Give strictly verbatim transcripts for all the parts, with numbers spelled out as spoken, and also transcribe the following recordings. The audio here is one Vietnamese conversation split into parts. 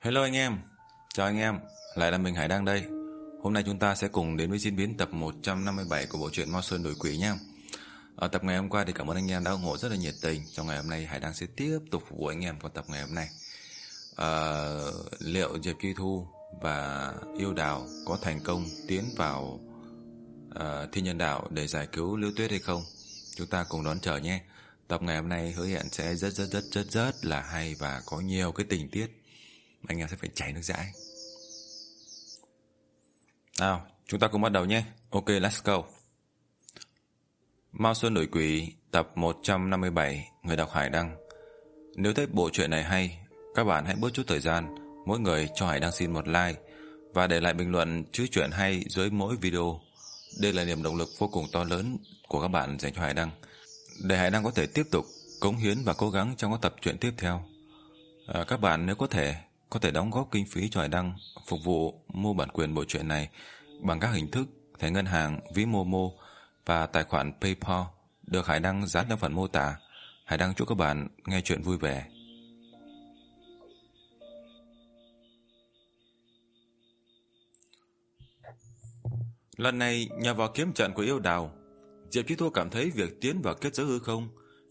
Hello anh em, chào anh em, lại là mình Hải Đăng đây. Hôm nay chúng ta sẽ cùng đến với diễn biến tập một trăm năm mươi bảy của bộ truyện Mao Sơn Đổi Quỷ nha. Ở tập ngày hôm qua thì cảm ơn anh em đã ủng hộ rất là nhiệt tình. Trong ngày hôm nay Hải Đăng sẽ tiếp tục phục vụ anh em vào tập ngày hôm nay. À, liệu Diệp Chi Thu và Yêu Đào có thành công tiến vào uh, Thiên Nhân Đạo để giải cứu Liễu Tuyết hay không? Chúng ta cùng đón chờ nhé. Tập ngày hôm nay hứa hẹn sẽ rất rất rất rất rất là hay và có nhiều cái tình tiết anh em sẽ phải chảy nước dãi. Nào, chúng ta cùng bắt đầu nhé. Ok, let's go. Mao Sơn Đổi Quỷ tập một trăm năm mươi bảy, người đọc Hải Đăng. Nếu thấy bộ truyện này hay, các bạn hãy bớt chút thời gian, mỗi người cho Hải Đăng xin một like và để lại bình luận chữ truyện hay dưới mỗi video. Đây là niềm động lực vô cùng to lớn của các bạn dành cho Hải Đăng, để Hải Đăng có thể tiếp tục cống hiến và cố gắng trong các tập truyện tiếp theo. À, các bạn nếu có thể có thể đóng góp kinh phí cho Hải Đăng phục vụ mua bản quyền bộ truyện này bằng các hình thức thẻ ngân hàng, ví Momo và tài khoản PayPal được Hải Đăng dán trong phần mô tả. Hải Đăng chúc các bạn nghe chuyện vui vẻ. Lần này nhờ vào kiếm trận của Yêu Đào, Diệp Chi Thu cảm thấy việc tiến vào kết giới hư không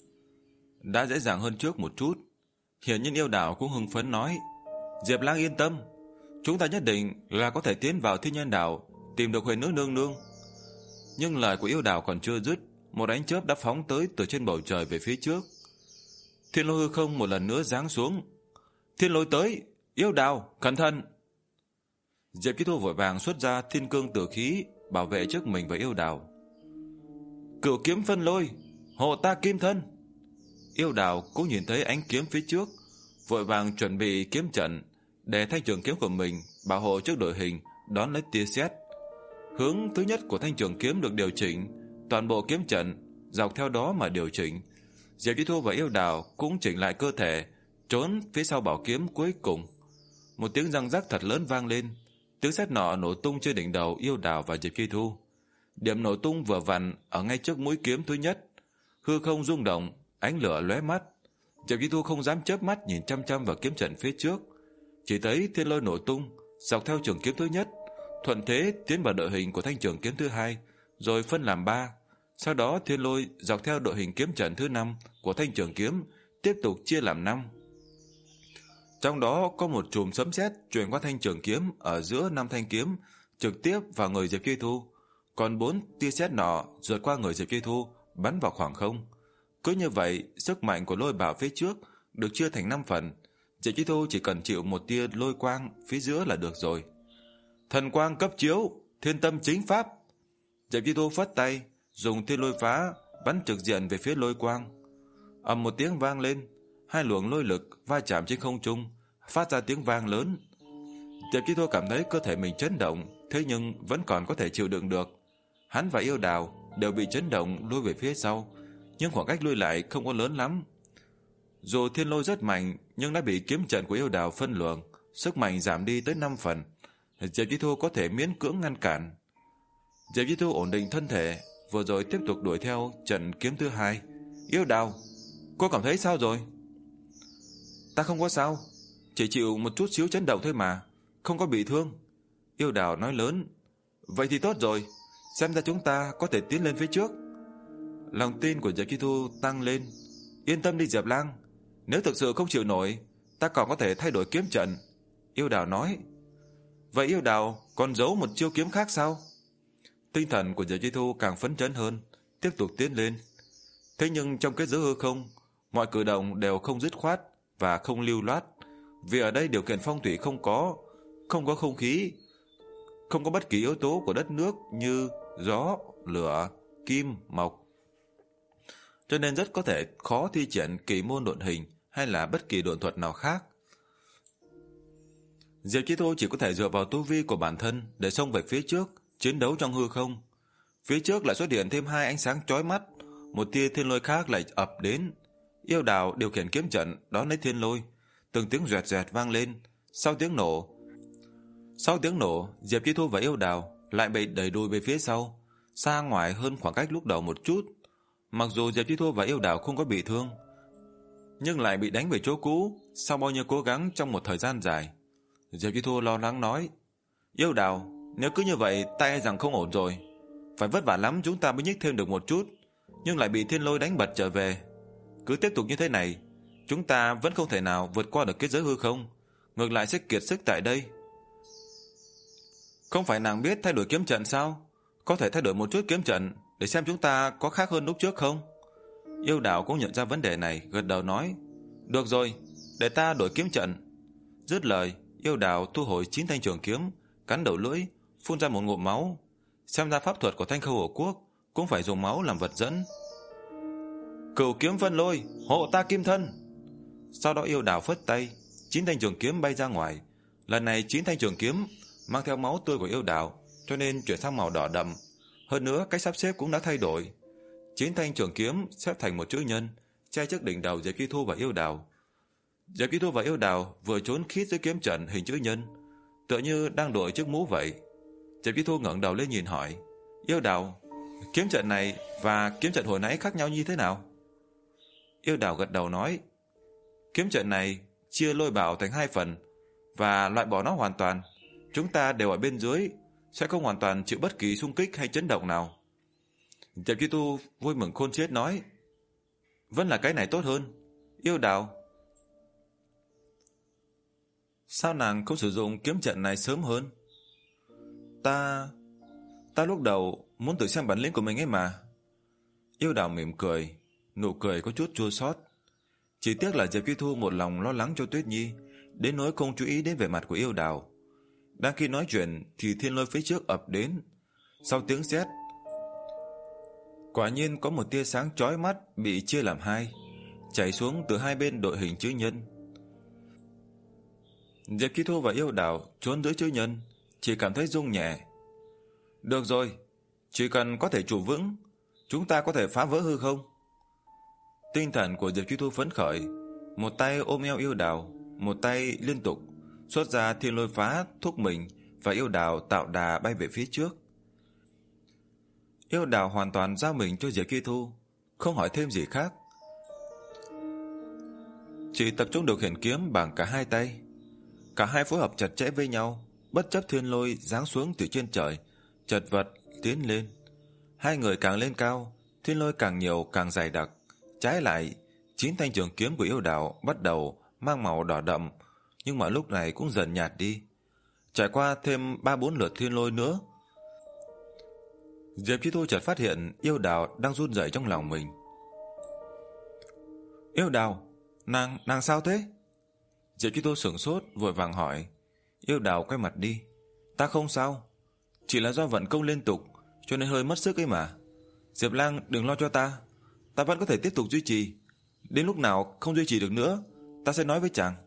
đã dễ dàng hơn trước một chút. Hiển nhiên Yêu Đào cũng hưng phấn nói: Diệp Lang yên tâm, chúng ta nhất định là có thể tiến vào Thiên Nhân Đạo, tìm được Huyền Nữ nương nương. Nhưng lời của Yêu Đào còn chưa dứt, một ánh chớp đã phóng tới từ trên bầu trời về phía trước. Thiên lôi hư không một lần nữa giáng xuống. Thiên lôi tới, Yêu Đào cẩn thận. Diệp Chi Thu vội vàng xuất ra thiên cương tử khí bảo vệ trước mình và Yêu Đào. Cửu kiếm phân lôi, hộ ta kim thân. Yêu Đào cũng nhìn thấy ánh kiếm phía trước, vội vàng chuẩn bị kiếm trận để thanh trường kiếm của mình bảo hộ trước đội hình đón lấy tia sét. Hướng thứ nhất của thanh trường kiếm được điều chỉnh, toàn bộ kiếm trận dọc theo đó mà điều chỉnh. Diệp Chi Thu và Yêu Đào cũng chỉnh lại cơ thể, trốn phía sau bảo kiếm cuối cùng. Một tiếng răng rắc thật lớn vang lên, tiếng sét nọ nổ tung trên đỉnh đầu Yêu Đào và Diệp Chi Thu. Điểm nổ tung vừa vặn ở ngay trước mũi kiếm thứ nhất, hư không rung động, ánh lửa lóe mắt. Diệp Chi Thu không dám chớp mắt nhìn chăm chăm vào kiếm trận phía trước, chỉ thấy thiên lôi nổ tung dọc theo trường kiếm thứ nhất, thuận thế tiến vào đội hình của thanh trường kiếm thứ hai, rồi phân làm ba. Sau đó thiên lôi dọc theo đội hình kiếm trận thứ năm của thanh trường kiếm tiếp tục chia làm năm. Trong đó có một chùm sấm sét truyền qua thanh trường kiếm ở giữa năm thanh kiếm trực tiếp vào người Diệp Chi Thu, còn bốn tia sét nọ rượt qua người Diệp Chi Thu bắn vào khoảng không. Cứ như vậy, sức mạnh của lôi bạo phía trước được chia thành năm phần. Diệp Chi Thu chỉ cần chịu một tia lôi quang phía giữa là được rồi. Thần quang cấp chiếu, thiên tâm chính pháp. Diệp Chi Thu phất tay, dùng thiên lôi phá bắn trực diện về phía lôi quang. Ầm một tiếng vang lên, hai luồng lôi lực va chạm trên không trung, phát ra tiếng vang lớn. Diệp Chi Thu cảm thấy cơ thể mình chấn động, thế nhưng vẫn còn có thể chịu đựng được. Hắn và Yêu Đào đều bị chấn động lui về phía sau, nhưng khoảng cách lui lại không có lớn lắm. Dù thiên lôi rất mạnh, nhưng đã bị kiếm trận của Yêu Đào phân luồng, sức mạnh giảm đi tới năm phần. Diệp Chi Thu có thể miễn cưỡng ngăn cản. Diệp Chi Thu ổn định thân thể, vừa rồi tiếp tục đuổi theo trận kiếm thứ hai. Yêu Đào, cô cảm thấy sao rồi? Ta không có sao, chỉ chịu một chút xíu chấn động thôi mà, không có bị thương. Yêu Đào nói lớn. Vậy thì tốt rồi, xem ra chúng ta có thể tiến lên phía trước. Lòng tin của Diệp Chi Thu tăng lên. Yên tâm đi Diệp Lang, nếu thực sự không chịu nổi, ta còn có thể thay đổi kiếm trận. Yêu Đào nói. Vậy Yêu Đào còn giấu một chiêu kiếm khác sao? Tinh thần của Diệp Chi Thu càng phấn chấn hơn, tiếp tục tiến lên. Thế nhưng trong kết giới hư không, mọi cử động đều không dứt khoát và không lưu loát, vì ở đây điều kiện phong thủy không có, không có không khí, không có bất kỳ yếu tố của đất nước như gió, lửa, kim, mộc, cho nên rất có thể khó thi triển kỳ môn độn hình hay là bất kỳ độn thuật nào khác. Diệp Chi Thu chỉ có thể dựa vào tu vi của bản thân để xông về phía trước, chiến đấu trong hư không. Phía trước lại xuất hiện thêm hai ánh sáng chói mắt, một tia thiên lôi khác lại ập đến. Yêu Đào điều khiển kiếm trận đón lấy thiên lôi, từng tiếng rẹt rẹt vang lên. Sau tiếng nổ, sau tiếng nổ, Diệp Chi Thu và Yêu Đào lại bị đẩy đuổi về phía sau, xa ngoài hơn khoảng cách lúc đầu một chút. Mặc dù Diệp Chi Thu và Yêu Đào không có bị thương, nhưng lại bị đánh về chỗ cũ sau bao nhiêu cố gắng trong một thời gian dài. Diệp Chi Thu lo lắng nói, Yêu Đào, nếu cứ như vậy ta e rằng không ổn rồi. Phải vất vả lắm chúng ta mới nhích thêm được một chút, nhưng lại bị thiên lôi đánh bật trở về. Cứ tiếp tục như thế này, chúng ta vẫn không thể nào vượt qua được kết giới hư không, ngược lại sẽ kiệt sức tại đây. Không phải nàng biết thay đổi kiếm trận sao? Có thể thay đổi một chút kiếm trận để xem chúng ta có khác hơn lúc trước không? Yêu Đào cũng nhận ra vấn đề này, gật đầu nói, được rồi, để ta đổi kiếm trận. Dứt lời, Yêu Đào thu hồi chín thanh trường kiếm, cắn đầu lưỡi, phun ra một ngụm máu. Xem ra pháp thuật của Thanh Khâu Hổ Quốc cũng phải dùng máu làm vật dẫn. Cửu kiếm vân lôi, hộ ta kim thân. Sau đó Yêu Đào phất tay, chín thanh trường kiếm bay ra ngoài. Lần này chín thanh trường kiếm mang theo máu tươi của Yêu Đào, cho nên chuyển sang màu đỏ đậm. Hơn nữa cách sắp xếp cũng đã thay đổi. Chín thanh trường kiếm xếp thành một chữ nhân, che trước đỉnh đầu Diệp Chi Thu và Yêu Đào. Diệp Chi Thu và Yêu Đào vừa trốn khít dưới kiếm trận hình chữ nhân, tựa như đang đội chiếc mũ vậy. Diệp Chi Thu ngẩng đầu lên nhìn hỏi, Yêu Đào, kiếm trận này và kiếm trận hồi nãy khác nhau như thế nào? Yêu Đào gật đầu nói, kiếm trận này chia lôi bảo thành hai phần và loại bỏ nó hoàn toàn. Chúng ta đều ở bên dưới, sẽ không hoàn toàn chịu bất kỳ xung kích hay chấn động nào. Diệp Chi Thu vui mừng khôn xiết nói, vẫn là cái này tốt hơn. Yêu Đào, sao nàng không sử dụng kiếm trận này sớm hơn? Ta... ta lúc đầu muốn tự xem bản lĩnh của mình ấy mà. Yêu Đào mỉm cười, nụ cười có chút chua xót. Chỉ tiếc là Diệp Chi Thu một lòng lo lắng cho Tuyết Nhi, đến nỗi không chú ý đến vẻ mặt của Yêu Đào. Đang khi nói chuyện thì thiên lôi phía trước ập đến. Sau tiếng sét, quả nhiên có một tia sáng chói mắt bị chia làm hai, chảy xuống từ hai bên đội hình chữ nhân. Diệp Chi Thu và Yêu Đào trốn dưới chữ nhân, chỉ cảm thấy rung nhẹ. Được rồi, chỉ cần có thể trụ vững, chúng ta có thể phá vỡ hư không. Tinh thần của Diệp Chi Thu phấn khởi, một tay ôm eo Yêu Đào, một tay liên tục xuất ra thiên lôi phá thúc mình và Yêu Đào tạo đà bay về phía trước. Yêu Đào hoàn toàn giao mình cho Diệp Chi Thu, không hỏi thêm gì khác, chỉ tập trung điều khiển kiếm bằng cả hai tay. Cả hai phối hợp chặt chẽ với nhau, bất chấp thiên lôi giáng xuống từ trên trời, chật vật tiến lên. Hai người càng lên cao, thiên lôi càng nhiều càng dày đặc. Trái lại, chín thanh trường kiếm của Yêu Đào bắt đầu mang màu đỏ đậm, nhưng mà lúc này cũng dần nhạt đi. Trải qua thêm ba bốn lượt thiên lôi nữa, Diệp Chi Thu chợt phát hiện Yêu Đào đang run rẩy trong lòng mình. Yêu Đào, nàng nàng sao thế? Diệp Chi Thu sửng sốt vội vàng hỏi. Yêu Đào quay mặt đi. Ta không sao, chỉ là do vận công liên tục cho nên hơi mất sức ấy mà. Diệp Lang đừng lo cho ta, ta vẫn có thể tiếp tục duy trì. Đến lúc nào không duy trì được nữa, ta sẽ nói với chàng.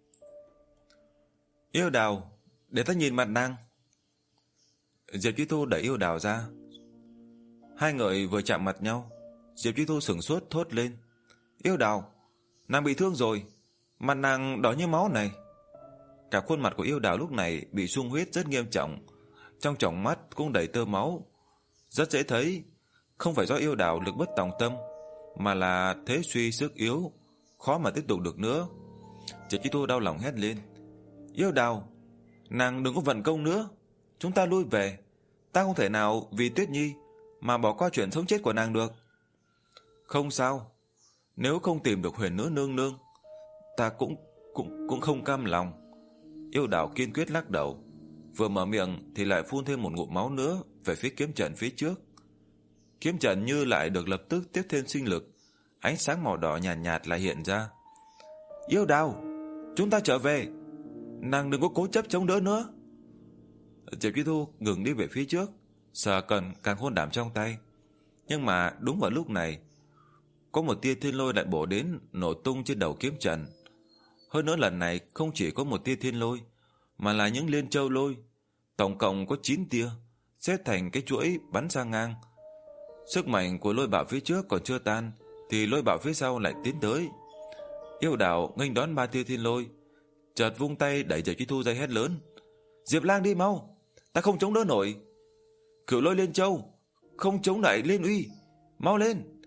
Yêu Đào, để ta nhìn mặt nàng. Diệp Chi Thu đẩy Yêu Đào ra. Hai người vừa chạm mặt nhau, Diệp Chi Thu sửng sốt thốt lên. Yêu Đào, nàng bị thương rồi, mặt nàng đỏ như máu này. Cả khuôn mặt của Yêu Đào lúc này bị sung huyết rất nghiêm trọng, trong tròng mắt cũng đầy tơ máu. Rất dễ thấy, không phải do Yêu Đào lực bất tòng tâm, mà là thế suy sức yếu, khó mà tiếp tục được nữa. Diệp Chi Thu đau lòng hét lên. Yêu Đào, nàng đừng có vận công nữa, chúng ta lui về. Ta không thể nào vì Tuyết Nhi mà bỏ qua chuyện sống chết của nàng được. Không sao, nếu không tìm được Huyền Nữ nương nương, ta cũng cũng cũng không cam lòng. Yêu Đào kiên quyết lắc đầu, vừa mở miệng thì lại phun thêm một ngụm máu nữa về phía kiếm trận phía trước. Kiếm trận như lại được lập tức tiếp thêm sinh lực, ánh sáng màu đỏ nhàn nhạt, nhạt lại hiện ra. Yêu Đào, chúng ta trở về, nàng đừng có cố chấp chống đỡ nữa. Diệp Chi Thu ngừng đi về phía trước, sờ cần càng khôn đảm trong tay. Nhưng mà đúng vào lúc này, có một tia thiên lôi lại bổ đến, nổ tung trên đầu kiếm trận. Hơn nữa lần này không chỉ có một tia thiên lôi, mà là những liên châu lôi, tổng cộng có chín tia, xếp thành cái chuỗi bắn ra ngang. Sức mạnh của lôi bạo phía trước còn chưa tan, thì lôi bạo phía sau lại tiến tới. Yêu Đào nghênh đón ba tia thiên lôi, chợt vung tay đẩy Diệp Chi Thu ra hét lớn. Diệp Lang đi mau, ta không chống đỡ nổi. Cửu lôi liên châu, không chống lại liên uy, mau lên.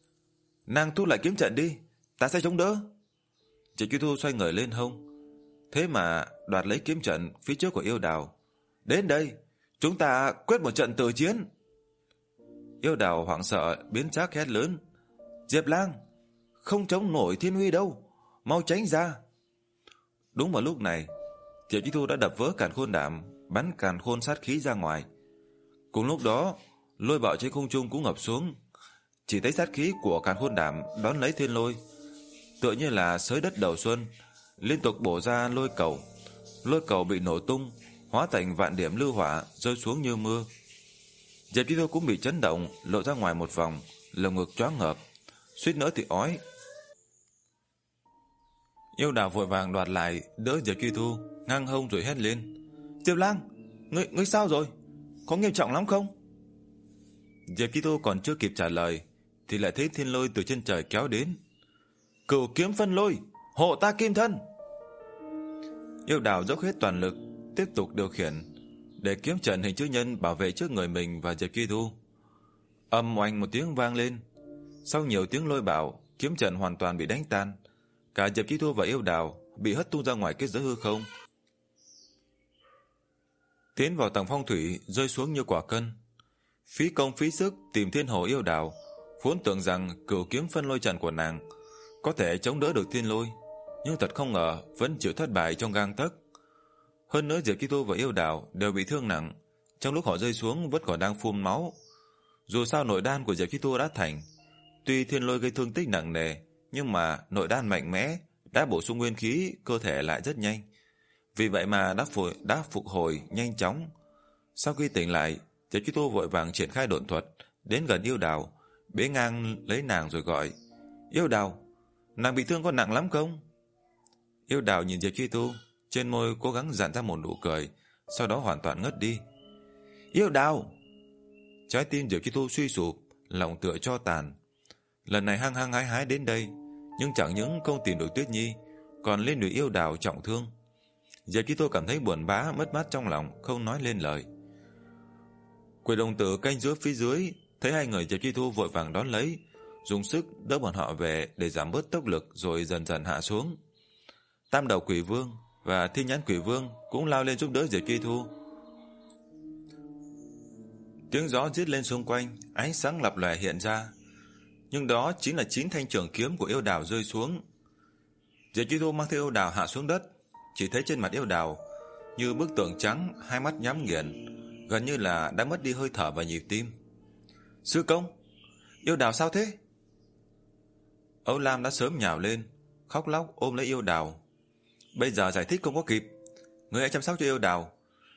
Nàng thu lại kiếm trận đi, ta sẽ chống đỡ. Diệp Chi Thu xoay người lên hông. thế mà đoạt lấy kiếm trận phía trước của yêu đào. Đến đây, chúng ta quyết một trận tử chiến. Yêu đào hoảng sợ biến sắc hét lớn. Diệp Lang, không chống nổi thiên uy đâu, mau tránh ra. Đúng vào lúc này, Diệp Chi Thu đã đập vỡ càn khôn đàm, bắn càn khôn sát khí ra ngoài. Cùng lúc đó, lôi bạo trên không trung cũng ngập xuống. Chỉ thấy sát khí của càn khôn đàm đón lấy thiên lôi, tựa như là xới đất đầu xuân, liên tục bổ ra lôi cầu. Lôi cầu bị nổ tung, hóa thành vạn điểm lưu hỏa rơi xuống như mưa. Diệp Chi Thu cũng bị chấn động, lộ ra ngoài một vòng, lồng ngực choáng ngợp, suýt nữa thì ói. Yêu đào vội vàng đoạt lại, đỡ Diệp Chi Thu, ngang hông rồi hét lên. Diệp Lang, ngươi ngươi sao rồi? Có nghiêm trọng lắm không? Diệp Chi Thu còn chưa kịp trả lời thì lại thấy thiên lôi từ trên trời kéo đến. Cửu kiếm phân lôi, hộ ta kim thân. Yêu đào dốc hết toàn lực, tiếp tục điều khiển để kiếm trận hình chữ nhân bảo vệ trước người mình và Diệp Chi Thu. Âm oanh một tiếng vang lên. Sau nhiều tiếng lôi bạo, kiếm trận hoàn toàn bị đánh tan. Cả Diệp Chi Thu và yêu đào bị hất tung ra ngoài kết giới hư không, tiến vào tầng phong thủy, rơi xuống như quả cân. Phí công phí sức tìm thiên hồ yêu đào, vốn tưởng rằng cửu kiếm phân lôi trận của nàng có thể chống đỡ được thiên lôi, nhưng thật không ngờ vẫn chịu thất bại trong gang tấc. Hơn nữa Diệp Chi Thu và yêu đào đều bị thương nặng, trong lúc họ rơi xuống vẫn còn đang phun máu. Dù sao nội đan của Diệp Chi Thu đã thành, tuy thiên lôi gây thương tích nặng nề, nhưng mà nội đan mạnh mẽ đã bổ sung nguyên khí, cơ thể lại rất nhanh. Vì vậy mà đã, phục, đã phục hồi nhanh chóng. Sau khi tỉnh lại, Diệp Chi Thu vội vàng triển khai độn thuật, đến gần yêu đào, bế ngang lấy nàng rồi gọi. Yêu đào, nàng bị thương có nặng lắm không? Yêu đào nhìn Diệp Chi Thu, trên môi cố gắng dặn ra một nụ cười, sau đó hoàn toàn ngất đi. Yêu đào! Trái tim Diệp Chi Thu suy sụp, lòng tựa cho tàn. Lần này hăng hăng hái hái đến đây, nhưng chẳng những không tìm được Tuyết Nhi, còn lên đuổi yêu đào trọng thương. Diệp Chi Thu cảm thấy buồn bã mất mát trong lòng, không nói lên lời. Quỷ đồng tử canh giữa phía dưới thấy hai người Diệp Chi Thu vội vàng đón lấy, dùng sức đỡ bọn họ về để giảm bớt tốc lực, rồi dần dần hạ xuống. Tam đầu quỷ vương và thiên nhãn quỷ vương cũng lao lên giúp đỡ Diệp Chi Thu. Tiếng gió rít lên xung quanh, ánh sáng lập lòe hiện ra, nhưng đó chính là chín thanh trường kiếm của yêu đào rơi xuống. Diệp Chi Thu mang theo yêu đào hạ xuống đất, chỉ thấy trên mặt yêu đào như bức tượng trắng, hai mắt nhắm nghiền, gần như là đã mất đi hơi thở và nhịp tim. Sư công, yêu đào sao thế? Âu Lam đã sớm nhào lên, khóc lóc ôm lấy yêu đào. Bây giờ giải thích không có kịp, người hãy chăm sóc cho yêu đào.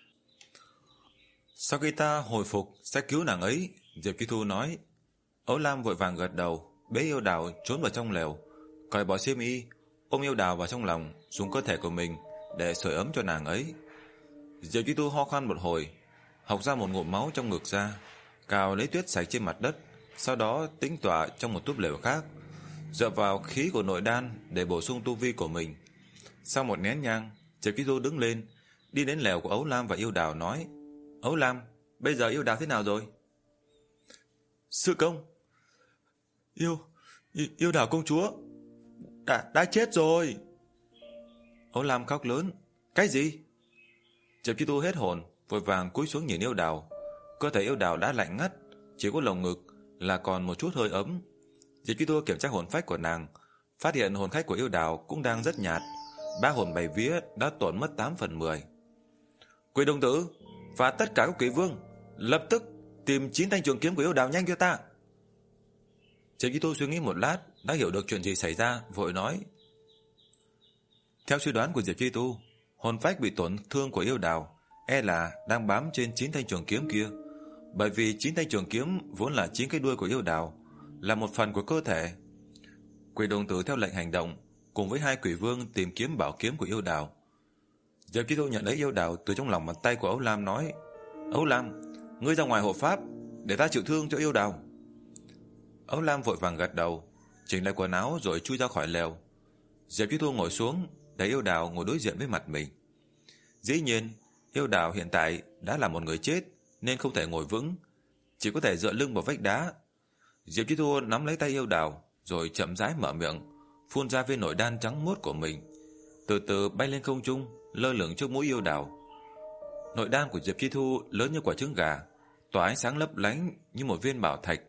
Sau khi ta hồi phục sẽ cứu nàng ấy, Diệp Chi Thu nói. Âu Lam vội vàng gật đầu, bế yêu đào trốn vào trong lều, cởi bỏ xiêm y, ôm yêu đào vào trong lòng, dùng cơ thể của mình để sưởi ấm cho nàng ấy. Diệp Chi Thu ho khan một hồi, học ra một ngụm máu trong ngực ra, cào lấy tuyết sạch trên mặt đất, sau đó tĩnh tọa trong một túp lều khác, dựa vào khí của nội đan để bổ sung tu vi của mình. Sau một nén nhang, Diệp Chi Thu đứng lên, đi đến lều của Âu Lam và yêu đào nói. Âu Lam, bây giờ yêu đào thế nào rồi? Sư công, Yêu, yêu, yêu đào công chúa đã, đã chết rồi. Âu Lam khóc lớn. Cái gì? Diệp Chi Thu hết hồn, vội vàng cúi xuống nhìn yêu đào. Cơ thể yêu đào đã lạnh ngắt, chỉ có lồng ngực là còn một chút hơi ấm. Diệp Chi Thu kiểm tra hồn phách của nàng, phát hiện hồn phách của yêu đào cũng đang rất nhạt, ba hồn bảy vía đã tổn mất tám phần mười. Quỷ đồng tử và tất cả các quỷ vương lập tức tìm chín thanh trường kiếm của yêu đào nhanh cho ta. Diệp Chi Thu suy nghĩ một lát, đã hiểu được chuyện gì xảy ra, vội nói. Theo suy đoán của Diệp Chi Thu, hồn phách bị tổn thương của yêu đào e là đang bám trên chín thanh trường kiếm kia, bởi vì chín thanh trường kiếm vốn là chín cái đuôi của yêu đào, là một phần của cơ thể. Quỷ đồng tử theo lệnh hành động, cùng với hai quỷ vương tìm kiếm bảo kiếm của yêu đào. Diệp Chi Thu nhận lấy yêu đào từ trong lòng bàn tay của Âu Lam, nói. Âu Lam, ngươi ra ngoài hộ pháp, để ta chịu thương cho yêu đào. Âu Lam vội vàng gật đầu, chỉnh lại quần áo rồi chui ra khỏi lều. Diệp Chi Thu ngồi xuống, để yêu đào ngồi đối diện với mặt mình. Dĩ nhiên, yêu đào hiện tại đã là một người chết, nên không thể ngồi vững, chỉ có thể dựa lưng vào vách đá. Diệp Chi Thu nắm lấy tay yêu đào, rồi chậm rãi mở miệng, phun ra viên nội đan trắng muốt của mình. từ từ bay lên không trung, lơ lửng trước mũi yêu đào. Nội đan của Diệp Chi Thu lớn như quả trứng gà, tỏa ánh sáng lấp lánh như một viên bảo thạch.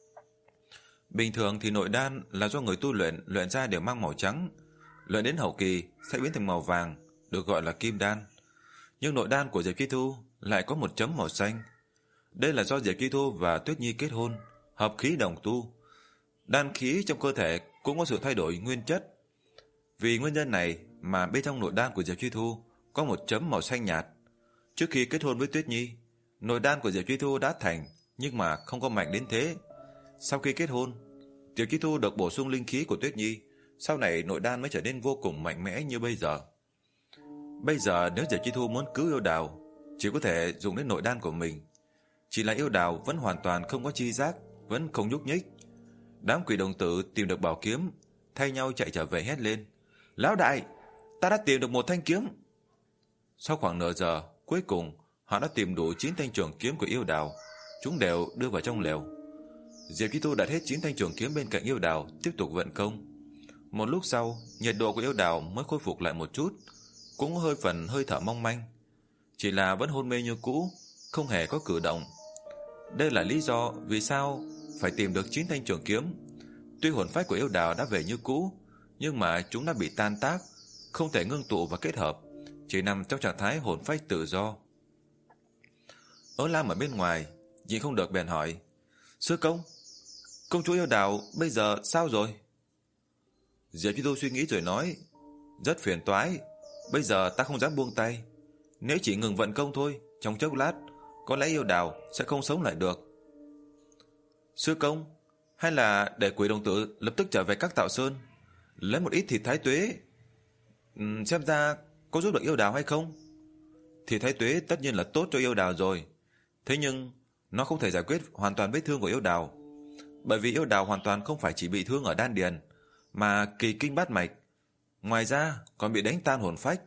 Bình thường thì nội đan là do người tu luyện luyện ra đều mang màu trắng, luyện đến hậu kỳ sẽ biến thành màu vàng, được gọi là kim đan. Nhưng nội đan của Diệp Chi Thu lại có một chấm màu xanh. Đây là do Diệp Chi Thu và Tuyết Nhi kết hôn, hợp khí đồng tu. Đan khí trong cơ thể cũng có sự thay đổi nguyên chất. Vì nguyên nhân này mà bên trong nội đan của Diệp Chi Thu có một chấm màu xanh nhạt. Trước khi kết hôn với Tuyết Nhi, nội đan của Diệp Chi Thu đã thành, nhưng mà không có mạnh đến thế. Sau khi kết hôn, Diệp Chi Thu được bổ sung linh khí của Tuyết Nhi, sau này nội đan mới trở nên vô cùng mạnh mẽ như bây giờ. Bây giờ nếu Diệp Chi Thu muốn cứu yêu đào, chỉ có thể dùng đến nội đan của mình. Chỉ là yêu đào vẫn hoàn toàn không có chi giác, vẫn không nhúc nhích. Đám quỷ đồng tử tìm được bảo kiếm, thay nhau chạy trở về hét lên: Lão đại, ta đã tìm được một thanh kiếm. Sau khoảng nửa giờ, cuối cùng họ đã tìm đủ chín thanh trường kiếm của yêu đào. Chúng đều đưa vào trong lều. Diệp Chi Thu đặt hết chín thanh trường kiếm bên cạnh yêu đào, tiếp tục vận công. Một lúc sau, nhiệt độ của yêu đào mới khôi phục lại một chút, cũng hơi phần hơi thở mong manh, chỉ là vẫn hôn mê như cũ, không hề có cử động. Đây là lý do vì sao phải tìm được chín thanh trường kiếm. Tuy hồn phách của yêu đào đã về như cũ, nhưng mà chúng đã bị tan tác, không thể ngưng tụ và kết hợp, chỉ nằm trong trạng thái hồn phách tự do. Âu Lam ở bên ngoài nhịn không được bèn hỏi: Sư công, công chúa yêu đào bây giờ sao rồi? Diệp Chi Thu suy nghĩ rồi nói: Rất phiền toái, bây giờ ta không dám buông tay. Nếu chỉ ngừng vận công thôi, trong chốc lát có lẽ yêu đào sẽ không sống lại được. Sư công, hay là để quỷ đồng tử lập tức trở về các tạo sơn, lấy một ít thịt thái tuế, ừ, xem ra có giúp được yêu đào hay không? Thịt thái tuế tất nhiên là tốt cho yêu đào rồi, thế nhưng nó không thể giải quyết hoàn toàn vết thương của yêu đào, bởi vì yêu đào hoàn toàn không phải chỉ bị thương ở đan điền, mà kỳ kinh bát mạch, ngoài ra còn bị đánh tan hồn phách.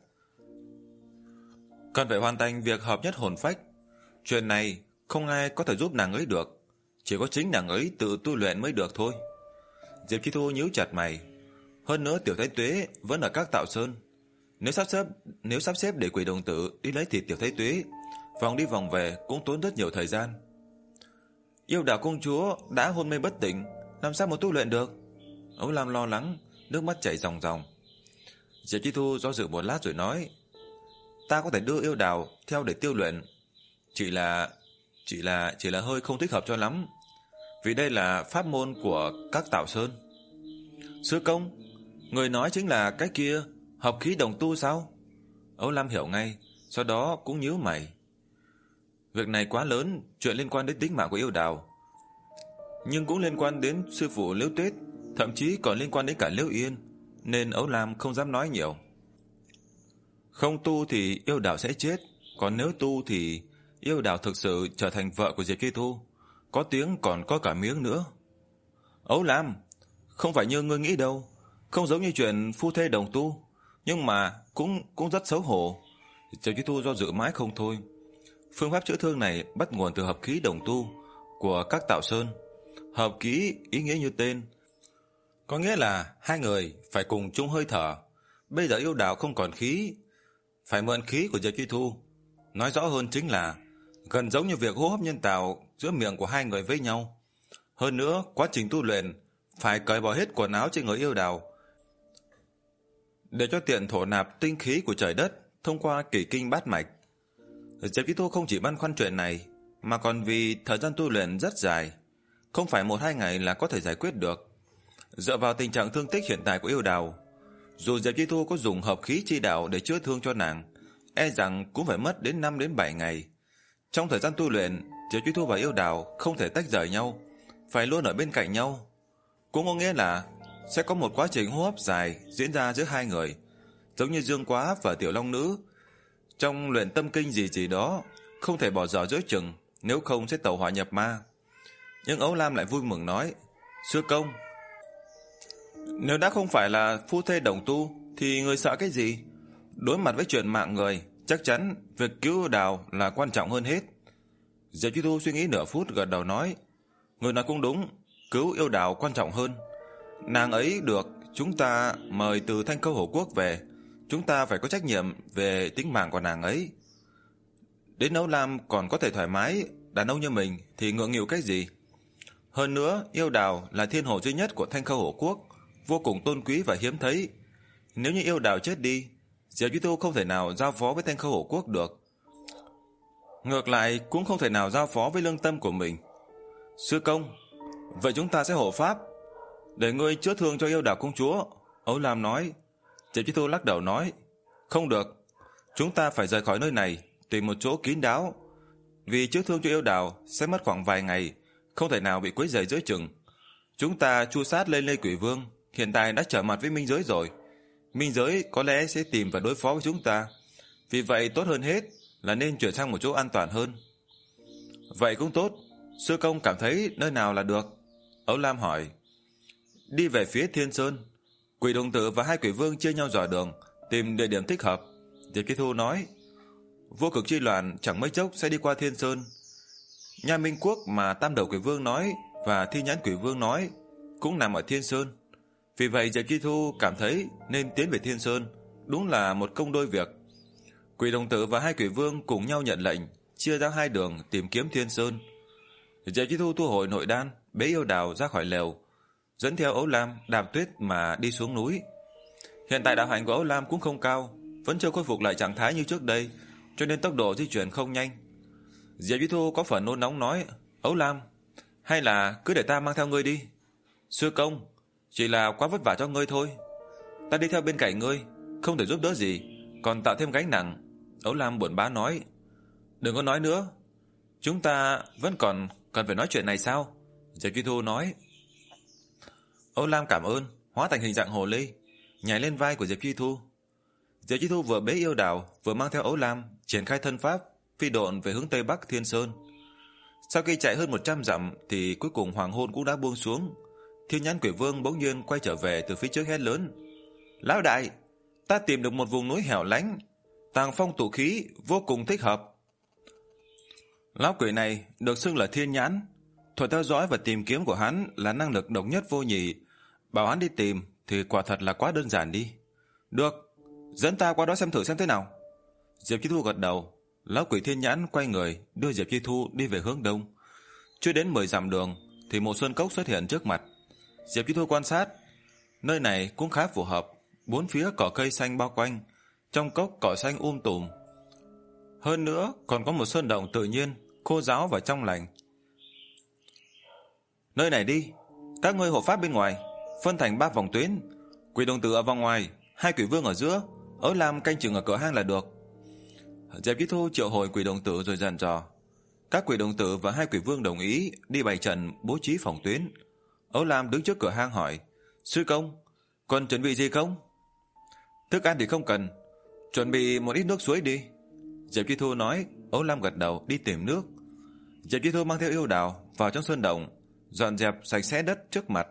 Cần phải hoàn thành việc hợp nhất hồn phách. Chuyện này không ai có thể giúp nàng ấy được, chỉ có chính nàng ấy tự tu luyện mới được thôi. Diệp Chi Thu nhíu chặt mày. Hơn nữa Tiểu Thái Tuế vẫn ở các tạo sơn. Nếu sắp xếp nếu sắp xếp để quỷ đồng tử đi lấy thịt Tiểu Thái Tuế, vòng đi vòng về cũng tốn rất nhiều thời gian. Yêu đào công chúa đã hôn mê bất tỉnh, làm sao mà tu luyện được? Âu Lam lo lắng, nước mắt chảy ròng ròng. Diệp Chi Thu do dự một lát rồi nói: Ta có thể đưa yêu đào theo để tiêu luyện, chỉ là chỉ là chỉ là hơi không thích hợp cho lắm, vì đây là pháp môn của các tạo sơn. Sư công, người nói chính là cái kia hợp khí đồng tu sao? Âu Lam hiểu ngay, sau đó cũng nhíu mày. Việc này quá lớn, chuyện liên quan đến tính mạng của yêu đào, nhưng cũng liên quan đến sư phụ Liễu Tuyết, thậm chí còn liên quan đến cả Liễu Yên, nên Âu Lam không dám nói nhiều. Không tu thì yêu đào sẽ chết, còn nếu tu thì yêu đào thực sự trở thành vợ của Diệp Chi Thu, có tiếng còn có cả miếng nữa. Âu Lam, không phải như ngươi nghĩ đâu, không giống như chuyện phu thê đồng tu, nhưng mà cũng cũng rất xấu hổ. Diệp Chi Thu do dự mãi không thôi. Phương pháp chữa thương này bắt nguồn từ hợp khí đồng tu của các tạo sơn. Hợp khí ý nghĩa như tên, có nghĩa là hai người phải cùng chung hơi thở. Bây giờ yêu đào không còn khí, phải mượn khí của Diệp Chi Thu. Nói rõ hơn chính là gần giống như việc hô hấp nhân tạo giữa miệng của hai người với nhau. Hơn nữa, quá trình tu luyện phải cởi bỏ hết quần áo trên người yêu đào, để cho tiện thổ nạp tinh khí của trời đất thông qua kỳ kinh bát mạch. Diệp Chi Thu không chỉ băn khoăn chuyện này, mà còn vì thời gian tu luyện rất dài, không phải một hai ngày là có thể giải quyết được. Dựa vào tình trạng thương tích hiện tại của yêu đào, dù Diệp Chi Thu có dùng hợp khí chi đạo để chữa thương cho nàng, e rằng cũng phải mất đến năm đến bảy ngày. Trong thời gian tu luyện, Diệp Chi Thu và yêu đào không thể tách rời nhau, phải luôn ở bên cạnh nhau. Cũng có nghĩa là sẽ có một quá trình hô hấp dài diễn ra giữa hai người, giống như Dương Quá và Tiểu Long Nữ trong luyện tâm kinh gì gì đó, không thể bỏ dở giữa chừng, nếu không sẽ tẩu hỏa nhập ma. Nhưng Âu Lam lại vui mừng nói: Sư công, nếu đã không phải là phu thê đồng tu thì người sợ cái gì? Đối mặt với chuyện mạng người, chắc chắn việc cứu yêu đào là quan trọng hơn hết. Diệp Chi Thu suy nghĩ nửa phút gật đầu nói: Người nói cũng đúng, cứu yêu đào quan trọng hơn. Nàng ấy được chúng ta mời từ Thanh Câu Hổ Quốc về, chúng ta phải có trách nhiệm về tính mạng của nàng ấy. Đến Âu Lam còn có thể thoải mái, đàn ông như mình thì ngượng nghịu cái gì? Hơn nữa, yêu đào là thiên hồ duy nhất của Thanh Khâu Hổ Quốc, vô cùng tôn quý và hiếm thấy. Nếu như yêu đào chết đi, Diệp Duy Thu không thể nào giao phó với Thanh Khâu Hổ Quốc được. Ngược lại cũng không thể nào giao phó với lương tâm của mình. Sư công, vậy chúng ta sẽ hộ pháp, để ngươi chữa thương cho yêu đào công chúa. Âu Lam nói. Diệp Duy Thu lắc đầu nói, không được, chúng ta phải rời khỏi nơi này, tìm một chỗ kín đáo. Vì chữa thương cho yêu đào sẽ mất khoảng vài ngày, không thể nào bị quấy rầy giữa chừng. Chúng ta chu sát lên Lê Quỷ Vương, hiện tại đã trở mặt với minh giới rồi. Minh giới có lẽ sẽ tìm và đối phó với chúng ta. Vì vậy tốt hơn hết là nên chuyển sang một chỗ an toàn hơn. Vậy cũng tốt. Sư công cảm thấy nơi nào là được? Âu Lam hỏi. Đi về phía Thiên Sơn. Quỷ đồng tử và hai quỷ vương chia nhau dò đường, tìm địa điểm thích hợp. Diệp Duy Thu nói. Vô cực chi loạn chẳng mấy chốc sẽ đi qua Thiên Sơn. Nha Minh Quốc mà Tam Đầu Quỷ Vương nói và Thi Nhãn Quỷ Vương nói cũng nằm ở Thiên Sơn. Vì vậy Diệp Duy Thu cảm thấy nên tiến về Thiên Sơn, đúng là một công đôi việc. Quỷ đồng tử và hai quỷ vương cùng nhau nhận lệnh, chia ra hai đường tìm kiếm Thiên Sơn. Diệp Duy Thu thu hồi nội đan, bế yêu đào ra khỏi lều, dẫn theo Âu Lam đạp tuyết mà đi xuống núi. Hiện tại đạo hạnh của Âu Lam cũng không cao, vẫn chưa khôi phục lại trạng thái như trước đây, cho nên tốc độ di chuyển không nhanh. Diệp Duy Thu có phần nôn nóng nói, Âu Lam, hay là cứ để ta mang theo ngươi đi. Sư công, chỉ là quá vất vả cho ngươi thôi. Ta đi theo bên cạnh ngươi, không thể giúp đỡ gì, còn tạo thêm gánh nặng. Âu Lam buồn bã nói. Đừng có nói nữa, chúng ta vẫn còn cần phải nói chuyện này sao? Diệp Duy Thu nói. Âu Lam cảm ơn, hóa thành hình dạng hồ ly, nhảy lên vai của Diệp Duy Thu. Diệp Duy Thu vừa bế yêu đào, vừa mang theo Âu Lam triển khai thân pháp, phi độn về hướng tây bắc Thiên Sơn. Sau khi chạy hơn một trăm dặm thì cuối cùng hoàng hôn cũng đã buông xuống. Thiên Nhãn Quỷ Vương bỗng nhiên quay trở về từ phía trước hét lớn. Lão đại, ta tìm được một vùng núi hẻo lánh, tàng phong tụ khí vô cùng thích hợp. Lão quỷ này được xưng là Thiên Nhãn, thuật theo dõi và tìm kiếm của hắn là năng lực độc nhất vô nhị. Bảo hắn đi tìm thì quả thật là quá đơn giản đi. Được, dẫn ta qua đó xem thử xem thế nào. Diệp Chi Thu gật đầu. Lão quỷ Thiên Nhãn quay người đưa Diệp Chi Thu đi về hướng đông. Chưa đến mười dặm đường thì một sơn cốc xuất hiện trước mặt. Diệp Chi Thu quan sát, nơi này cũng khá phù hợp, bốn phía cỏ cây xanh bao quanh, trong cốc cỏ xanh um tùm. Hơn nữa còn có một sơn động tự nhiên, khô ráo và trong lành. Nơi này đi, các ngươi hộ pháp bên ngoài, phân thành ba vòng tuyến, quỷ đồng tử ở vòng ngoài, hai quỷ vương ở giữa, Âu Lam canh chừng ở cửa hang là được. Diệp Chi Thu triệu hồi quỷ đồng tử rồi dặn dò. Các quỷ đồng tử và hai quỷ vương đồng ý đi bày trận bố trí phòng tuyến. Âu Lam đứng trước cửa hang hỏi, sư công, còn chuẩn bị gì không? Thức ăn thì không cần, chuẩn bị một ít nước suối đi. Diệp Chi Thu nói. Âu Lam gật đầu đi tìm nước. Diệp Chi Thu mang theo yêu đào vào trong sơn động, dọn dẹp sạch sẽ đất trước mặt.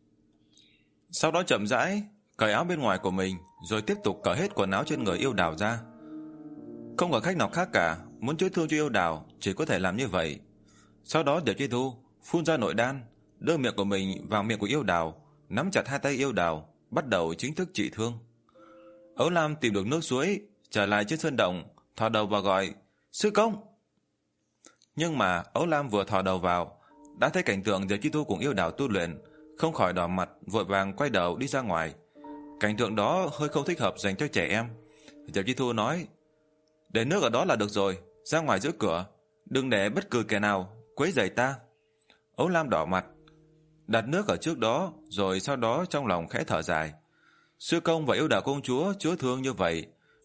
Sau đó chậm rãi cởi áo bên ngoài của mình, rồi tiếp tục cởi hết quần áo trên người yêu đào ra. Không có cách nào khác cả, muốn chữa thương cho yêu đào chỉ có thể làm như vậy. Sau đó Diệp Chi Thu phun ra nội đan, đưa miệng của mình vào miệng của yêu đào, nắm chặt hai tay yêu đào, bắt đầu chính thức trị thương. Âu Lam tìm được nước suối, trở lại trên sơn động, thò đầu vào gọi, sư công. Nhưng mà Âu Lam vừa thò đầu vào, đã thấy cảnh tượng Diệp Chi Thu cùng yêu đào tu luyện, không khỏi đỏ mặt, vội vàng quay đầu đi ra ngoài. Cảnh tượng đó hơi không thích hợp dành cho trẻ em. Diệp Chi Thu nói, để nước ở đó là được rồi, ra ngoài giữ cửa, đừng để bất cứ kẻ nào quấy rầy ta. Âu Lam đỏ mặt, đặt nước ở trước đó, rồi sau đó trong lòng khẽ thở dài. Sư công và yêu đào công chúa chữa thương như vậy,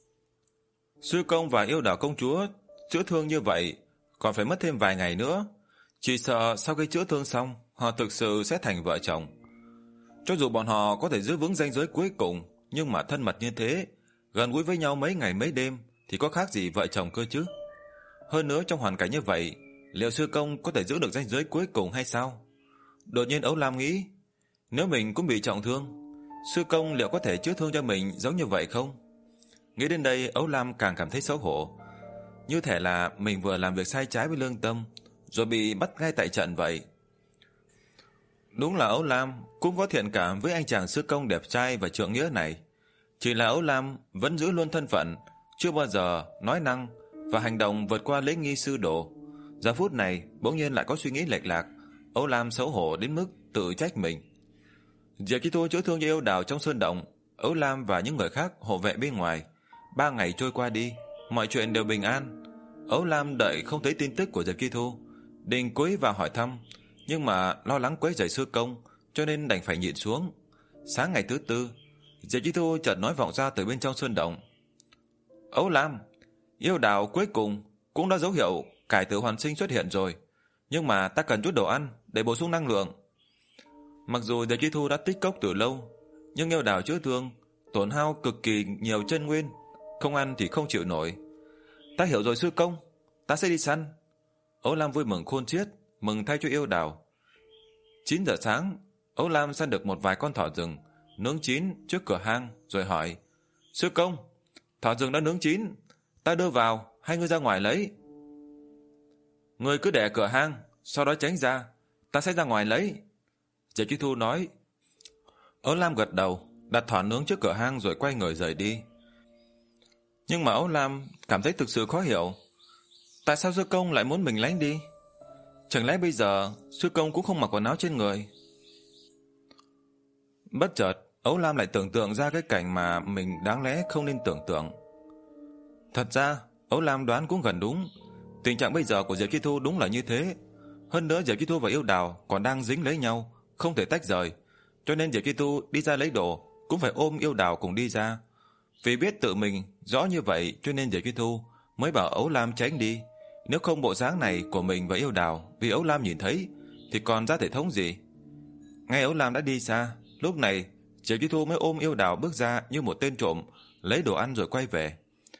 sư công và yêu đào công chúa chữa thương như vậy, còn phải mất thêm vài ngày nữa. Chỉ sợ sau khi chữa thương xong, họ thực sự sẽ thành vợ chồng. Cho dù bọn họ có thể giữ vững ranh giới cuối cùng, nhưng mà thân mật như thế, gần gũi với nhau mấy ngày mấy đêm, thì có khác gì vợ chồng cơ chứ? Hơn nữa trong hoàn cảnh như vậy, liệu sư công có thể giữ được ranh giới cuối cùng hay sao? Đột nhiên Âu Lam nghĩ, nếu mình cũng bị trọng thương, sư công liệu có thể chữa thương cho mình giống như vậy không? Nghĩ đến đây, Âu Lam càng cảm thấy xấu hổ, như thể là mình vừa làm việc sai trái với lương tâm, rồi bị bắt ngay tại trận vậy. Đúng là Âu Lam cũng có thiện cảm với anh chàng sư công đẹp trai và trượng nghĩa này. Chỉ là Âu Lam vẫn giữ luôn thân phận, chưa bao giờ nói năng và hành động vượt qua lễ nghi sư đồ. Giờ phút này bỗng nhiên lại có suy nghĩ lệch lạc. Âu Lam xấu hổ đến mức tự trách mình. Diệp Chi Thu chữa thương cho yêu đào trong sơn động, Âu Lam và những người khác hộ vệ bên ngoài. Ba ngày trôi qua đi, mọi chuyện đều bình an. Âu Lam đợi không thấy tin tức của Diệp Chi Thu, định cúi vào hỏi thăm, nhưng mà lo lắng quấy rầy sư công, cho nên đành phải nhịn xuống. Sáng ngày thứ tư, Diệp Chi Thu chợt nói vọng ra từ bên trong sơn động: Âu Lam, yêu đào cuối cùng cũng đã dấu hiệu cải tử hoàn sinh xuất hiện rồi, nhưng mà ta cần chút đồ ăn để bổ sung năng lượng. Mặc dù Diệp Chi Thu đã tích cốc từ lâu, nhưng yêu đào chữa thương tổn hao cực kỳ nhiều chân nguyên, không ăn thì không chịu nổi. Ta hiểu rồi sư công, ta sẽ đi săn. Âu Lam vui mừng khôn xiết, mừng thay cho yêu đào. Chín giờ sáng, Âu Lam săn được một vài con thỏ rừng nướng chín trước cửa hang, rồi hỏi: Sư công, thỏ rừng đã nướng chín, ta đưa vào hay ngươi ra ngoài lấy? Ngươi cứ để ở cửa hang, sau đó tránh ra, ta sẽ ra ngoài lấy. Diệp Chi Thu nói. Âu Lam gật đầu, đặt thỏ nướng trước cửa hang rồi quay người rời đi. Nhưng mà Âu Lam cảm thấy thực sự khó hiểu, tại sao sư công lại muốn mình lánh đi? Chẳng lẽ bây giờ sư công cũng không mặc quần áo trên người? Bất chợt, Âu Lam lại tưởng tượng ra cái cảnh mà mình đáng lẽ không nên tưởng tượng. Thật ra, Âu Lam đoán cũng gần đúng. Tình trạng bây giờ của Diệp Chi Thu đúng là như thế. Hơn nữa Diệp Chi Thu và yêu đào còn đang dính lấy nhau, không thể tách rời. Cho nên Diệp Chi Thu đi ra lấy đồ cũng phải ôm yêu đào cùng đi ra. Vì biết tự mình rõ như vậy cho nên Diệp Chi Thu mới bảo Âu Lam tránh đi. Nếu không bộ dáng này của mình và yêu đào vì Âu Lam nhìn thấy thì còn ra thể thống gì. Ngay Âu Lam đã đi xa, lúc này Diệp Chi Thu mới ôm yêu đào bước ra như một tên trộm, lấy đồ ăn rồi quay về.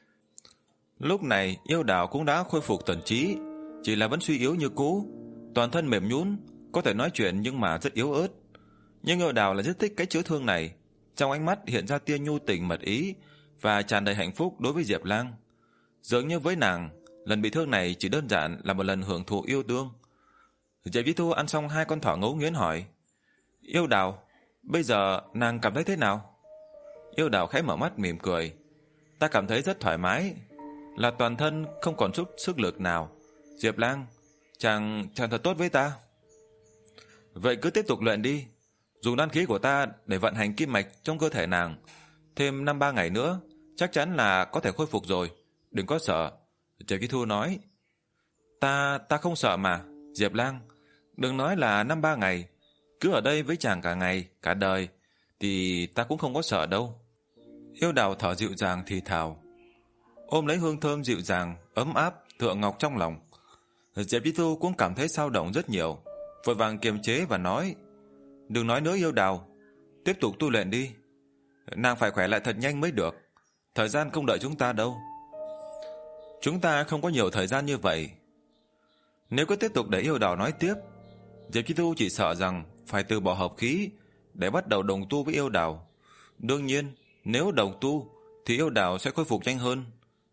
Lúc này yêu đào cũng đã khôi phục thần trí, chỉ là vẫn suy yếu như cũ, toàn thân mềm nhũn, có thể nói chuyện nhưng mà rất yếu ớt. Nhưng yêu đào là rất thích cái chữa thương này, trong ánh mắt hiện ra tia nhu tình mật ý và tràn đầy hạnh phúc đối với Diệp Lang. Dường như với nàng, lần bị thương này chỉ đơn giản là một lần hưởng thụ yêu đương. Diệp Chi Thu ăn xong hai con thỏ ngấu nghiến hỏi: Yêu đào, bây giờ nàng cảm thấy thế nào? Yêu đào khẽ mở mắt mỉm cười: Ta cảm thấy rất thoải mái, là toàn thân không còn chút sức lực nào. Diệp Lang, chàng chàng thật tốt với ta. Vậy cứ tiếp tục luyện đi, dùng đan khí của ta để vận hành kim mạch trong cơ thể nàng. Thêm năm ba ngày nữa, chắc chắn là có thể khôi phục rồi. Đừng có sợ. Diệp Chi Thu nói. Ta ta không sợ mà, Diệp Lang. Đừng nói là năm ba ngày, cứ ở đây với chàng cả ngày, cả đời, thì ta cũng không có sợ đâu. Yêu đào thở dịu dàng thì thào, ôm lấy hương thơm dịu dàng, ấm áp, tựa ngọc trong lòng. Diệp Chi Thu cũng cảm thấy xao động rất nhiều, vội vàng kiềm chế và nói: Đừng nói nữa yêu đào, tiếp tục tu luyện đi. Nàng phải khỏe lại thật nhanh mới được, thời gian không đợi chúng ta đâu. Chúng ta không có nhiều thời gian như vậy. Nếu cứ tiếp tục để yêu đào nói tiếp, Diệp Chi Thu chỉ sợ rằng phải từ bỏ hợp khí để bắt đầu đồng tu với yêu đào. Đương nhiên, nếu đồng tu thì yêu đào sẽ khôi phục nhanh hơn.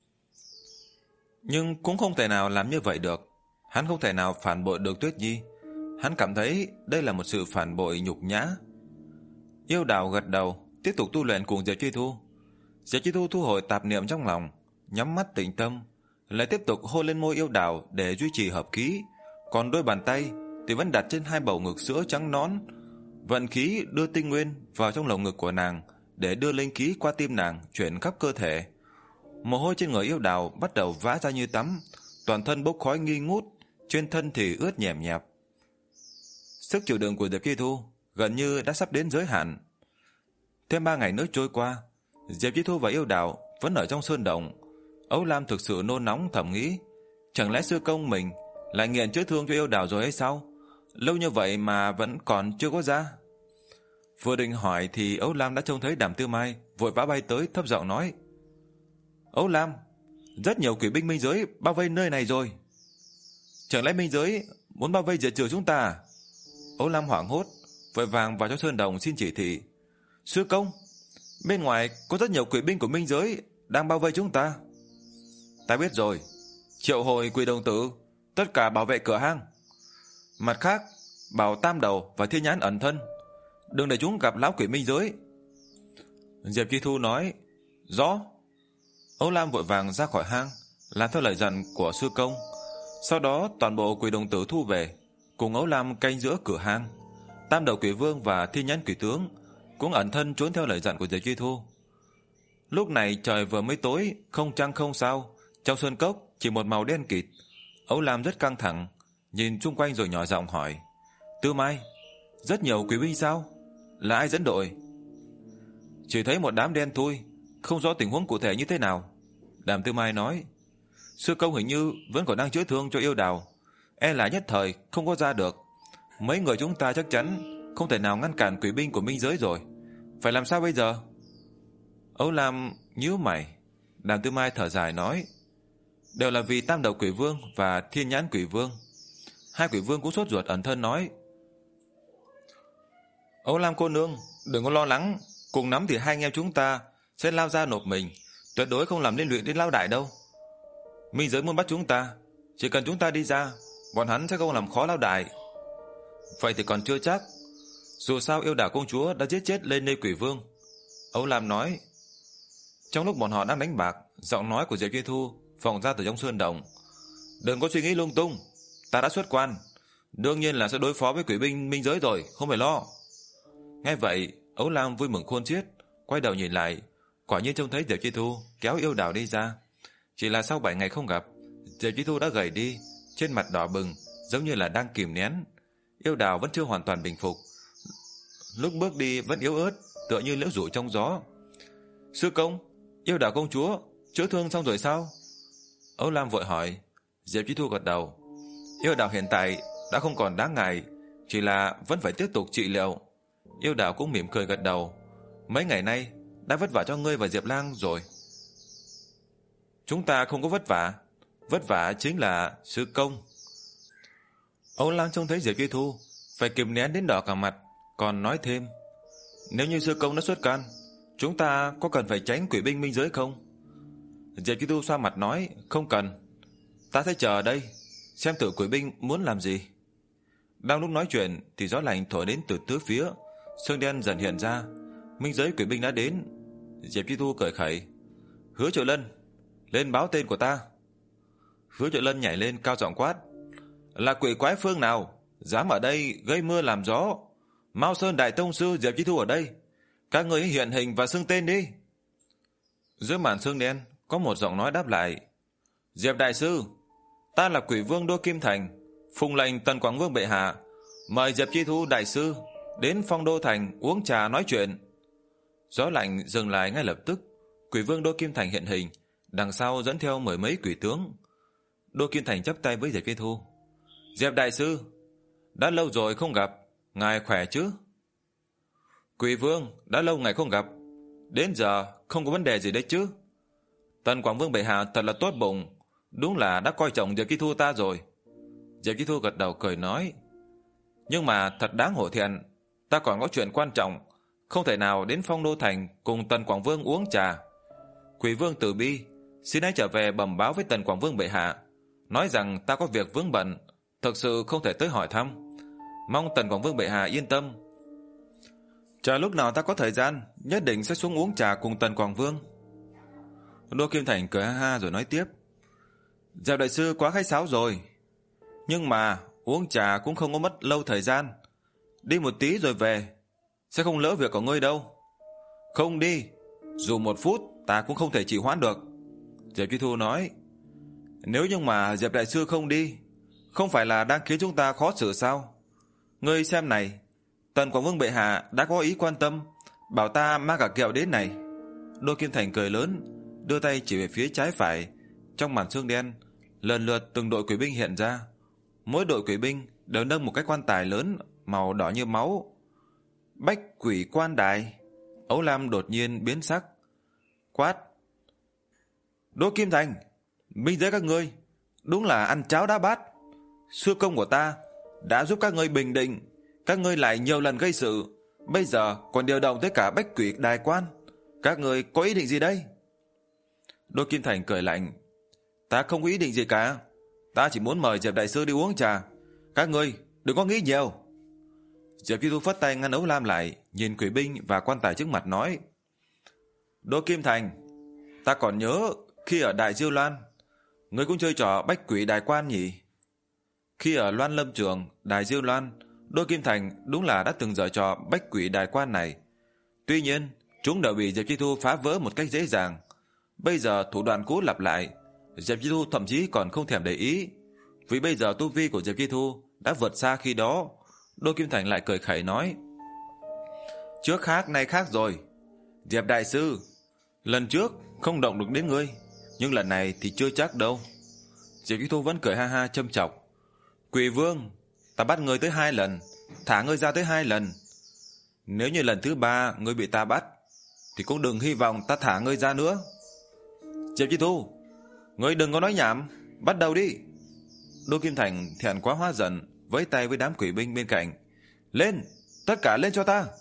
Nhưng cũng không thể nào làm như vậy được. Hắn không thể nào phản bội được Tuyết Nhi. Hắn cảm thấy đây là một sự phản bội nhục nhã. Yêu đào gật đầu, tiếp tục tu luyện cùng Diệp Chi Thu. Diệp Chi Thu thu hồi tạp niệm trong lòng, nhắm mắt tĩnh tâm, lại tiếp tục hôn lên môi yêu đào để duy trì hợp khí. Còn đôi bàn tay thì vẫn đặt trên hai bầu ngực sữa trắng nõn, vận khí đưa tinh nguyên vào trong lồng ngực của nàng để đưa linh khí qua tim nàng chuyển khắp cơ thể. Mồ hôi trên người yêu đào bắt đầu vã ra như tắm, toàn thân bốc khói nghi ngút, trên thân thì ướt nhèm nhẹp. Sức chịu đựng của Diệp Chi Thu gần như đã sắp đến giới hạn. Thêm ba ngày nữa trôi qua, Diệp Chi Thu và yêu đào vẫn ở trong sơn động. Âu Lam thực sự nôn nóng thầm nghĩ, chẳng lẽ sư công mình lại nghiện chữa thương cho yêu đào rồi hay sao? Lâu như vậy mà vẫn còn chưa có ra. Vừa định hỏi thì Âu Lam đã trông thấy Đàm Tư Mai vội vã bay tới, thấp giọng nói: Âu Lam, rất nhiều quỷ binh minh giới bao vây nơi này rồi. Chẳng lẽ minh giới muốn bao vây diệt trừ chúng ta à? Âu Lam hoảng hốt, vội vàng vào trong sơn đồng xin chỉ thị: Sư công, bên ngoài có rất nhiều quỷ binh của minh giới đang bao vây chúng ta. Ta biết rồi, triệu hồi quỷ đồng tử, tất cả bảo vệ cửa hang. Mặt khác, bảo Tam Đầu và Thiên Nhãn ẩn thân, đừng để chúng gặp lão quỷ minh giới. Diệp Chi Thu nói, rõ. Âu Lam vội vàng ra khỏi hang, làm theo lời dặn của sư công. Sau đó toàn bộ quỷ đồng tử thu về, cùng Âu Lam canh giữa cửa hang. Tam đầu quỷ vương và Thiên nhãn quỷ tướng cũng ẩn thân trốn theo lời dặn của Diệp Chi Thu. Lúc này trời vừa mới tối, không trăng không sao, trong sơn cốc chỉ một màu đen kịt. Âu Lam rất căng thẳng, nhìn chung quanh rồi nhỏ giọng hỏi, Tư Mai, rất nhiều quỷ binh sao? Là ai dẫn đội? Chỉ thấy một đám đen thui, không rõ tình huống cụ thể như thế nào. Đàm Tư Mai nói, sư công hình như vẫn còn đang chữa thương cho yêu đào, e là nhất thời không có ra được. Mấy người chúng ta chắc chắn không thể nào ngăn cản quỷ binh của minh giới rồi. Phải làm sao bây giờ? Âu Lam nhíu mày. Đàm Tư Mai thở dài nói, đều là vì Tam đầu quỷ vương và Thiên nhãn quỷ vương. Hai quỷ vương cũng sốt ruột ẩn thân nói, Âu Lam cô nương, đừng có lo lắng, cùng lắm thì hai anh em chúng ta sẽ lao ra nộp mình, tuyệt đối không làm liên lụy đến lão đại đâu. Minh giới muốn bắt chúng ta, chỉ cần chúng ta đi ra, bọn hắn sẽ không làm khó lão đại. Vậy thì còn chưa chắc, dù sao yêu đảo công chúa đã giết chết lên Lê Quỷ Vương. Âu Lam nói. Trong lúc bọn họ đang đánh bạc, giọng nói của Diệp Chi Thu vọng ra từ trong sơn động, đừng có suy nghĩ lung tung, ta đã xuất quan, đương nhiên là sẽ đối phó với quỷ binh minh giới rồi, không phải lo. Nghe vậy, Âu Lam vui mừng khôn xiết, quay đầu nhìn lại, quả nhiên trông thấy Diệp Chi Thu kéo yêu đảo đi ra. Chỉ là sau bảy ngày không gặp, Diệp Chi Thu đã gầy đi, trên mặt đỏ bừng, giống như là đang kìm nén. Yêu đảo vẫn chưa hoàn toàn bình phục, lúc bước đi vẫn yếu ớt, tựa như liễu rủ trong gió. Sư công, yêu đảo công chúa chữa thương xong rồi sao? Âu Lam vội hỏi. Diệp Chi Thu gật đầu. Yêu đảo hiện tại đã không còn đáng ngại, chỉ là vẫn phải tiếp tục trị liệu. Yêu đảo cũng mỉm cười gật đầu. Mấy ngày nay đã vất vả cho ngươi và Diệp Lang rồi. Chúng ta không có vất vả, vất vả chính là sư công. Âu Lam trông thấy Diệp Chi Thu phải kìm nén đến đỏ cả mặt, còn nói thêm, nếu như sư công đã xuất can, chúng ta có cần phải tránh quỷ binh minh giới không? Diệp Chi Thu xoa mặt nói, không cần, ta sẽ chờ ở đây xem thử quỷ binh muốn làm gì. Đang lúc nói chuyện thì gió lạnh thổi đến từ tứ phía, sương đen dần hiện ra, minh giới quỷ binh đã đến. Diệp Chi Thu cười khẩy, Hứa Triệu Lân, lên báo tên của ta. Hứa Triệu Lân nhảy lên cao giọng quát, là quỷ quái phương nào dám ở đây gây mưa làm gió? Mao Sơn đại tông sư Diệp Chi Thu ở đây, các người hiện hình và xưng tên đi. Dưới màn sương đen có một giọng nói đáp lại, Diệp đại sư, ta là quỷ vương Đô Kim Thành, phụng lệnh Tần Quảng Vương bệ hạ mời Diệp Chi Thu đại sư đến Phong Đô Thành uống trà nói chuyện. Gió lạnh dừng lại ngay lập tức, quỷ vương Đô Kim Thành hiện hình, đằng sau dẫn theo mười mấy quỷ tướng. Đô Kim Thành chắp tay với Diệp Chi Thu, Diệp đại sư, đã lâu rồi không gặp, ngài khỏe chứ? Quỷ vương, đã lâu ngày không gặp, đến giờ không có vấn đề gì đấy chứ? Tần Quảng Vương bệ hạ thật là tốt bụng, đúng là đã coi trọng Diệp Chi Thu ta rồi. Diệp Chi Thu gật đầu cười nói, nhưng mà thật đáng hổ thẹn, ta còn có chuyện quan trọng, không thể nào đến Phong Đô Thành cùng Tần Quảng Vương uống trà. Quỷ vương từ bi, xin hãy trở về bẩm báo với Tần Quảng Vương bệ hạ, nói rằng ta có việc vướng bận, thực sự không thể tới hỏi thăm. Mong Tần Quảng Vương bệ hạ yên tâm. Chờ lúc nào ta có thời gian, nhất định sẽ xuống uống trà cùng Tần Quảng Vương. Đô Kim Thành cười ha ha rồi nói tiếp, Diệp đại sư quá khách sáo rồi, nhưng mà uống trà cũng không có mất lâu thời gian, đi một tí rồi về, sẽ không lỡ việc của ngươi đâu. Không đi, dù một phút ta cũng không thể trì hoãn được. Diệp Chi Thu nói, nếu như mà Diệp đại sư không đi, không phải là đang khiến chúng ta khó xử sao? Ngươi xem này, Tần Quảng Vương bệ hạ đã có ý quan tâm, bảo ta mang cả kẹo đến này. Đô Kim Thành cười lớn, đưa tay chỉ về phía trái phải. Trong màn sương đen, lần lượt từng đội quỷ binh hiện ra. Mỗi đội quỷ binh đều nâng một cái quan tài lớn màu đỏ như máu. Bách quỷ quan đài. Âu Lam đột nhiên biến sắc, quát, Đô Kim Thành, minh giới các ngươi đúng là ăn cháo đá bát. Sư công của ta đã giúp các ngươi bình định, các ngươi lại nhiều lần gây sự, bây giờ còn điều động tới cả bách quỷ đài quan. Các ngươi có ý định gì đây? Đô Kim Thành cười lạnh, ta không có ý định gì cả, ta chỉ muốn mời Diệp đại sư đi uống trà, các ngươi đừng có nghĩ nhiều. Diệp Chi Thu phất tay ngăn Âu Lam lại, nhìn quỷ binh và quan tài trước mặt nói, Đỗ Kim Thành, ta còn nhớ khi ở Đại Diêu Loan, ngươi cũng chơi trò bách quỷ đài quan nhỉ? Khi ở Loan Lâm Trường, Đại Diêu Loan, Đỗ Kim Thành đúng là đã từng giở trò bách quỷ đài quan này. Tuy nhiên, chúng đều bị Diệp Chi Thu phá vỡ một cách dễ dàng. Bây giờ thủ đoạn cũ lặp lại, Diệp Chi Thu thậm chí còn không thèm để ý. Vì bây giờ tu vi của Diệp Chi Thu đã vượt xa khi đó. Đỗ Kim Thành lại cười khẩy nói: Trước khác nay khác rồi. Diệp đại sư, lần trước không động được đến ngươi, nhưng lần này thì chưa chắc đâu. Diệp Chi Thu vẫn cười ha ha châm chọc: Quỷ Vương, ta bắt ngươi tới hai lần, thả ngươi ra tới hai lần. Nếu như lần thứ ba ngươi bị ta bắt, thì cũng đừng hy vọng ta thả ngươi ra nữa. Diệp Chi Thu, ngươi đừng có nói nhảm, bắt đầu đi. Đỗ Kim Thành thẹn quá hóa giận, vẫy tay với đám quỷ binh bên cạnh: Lên, tất cả lên cho ta.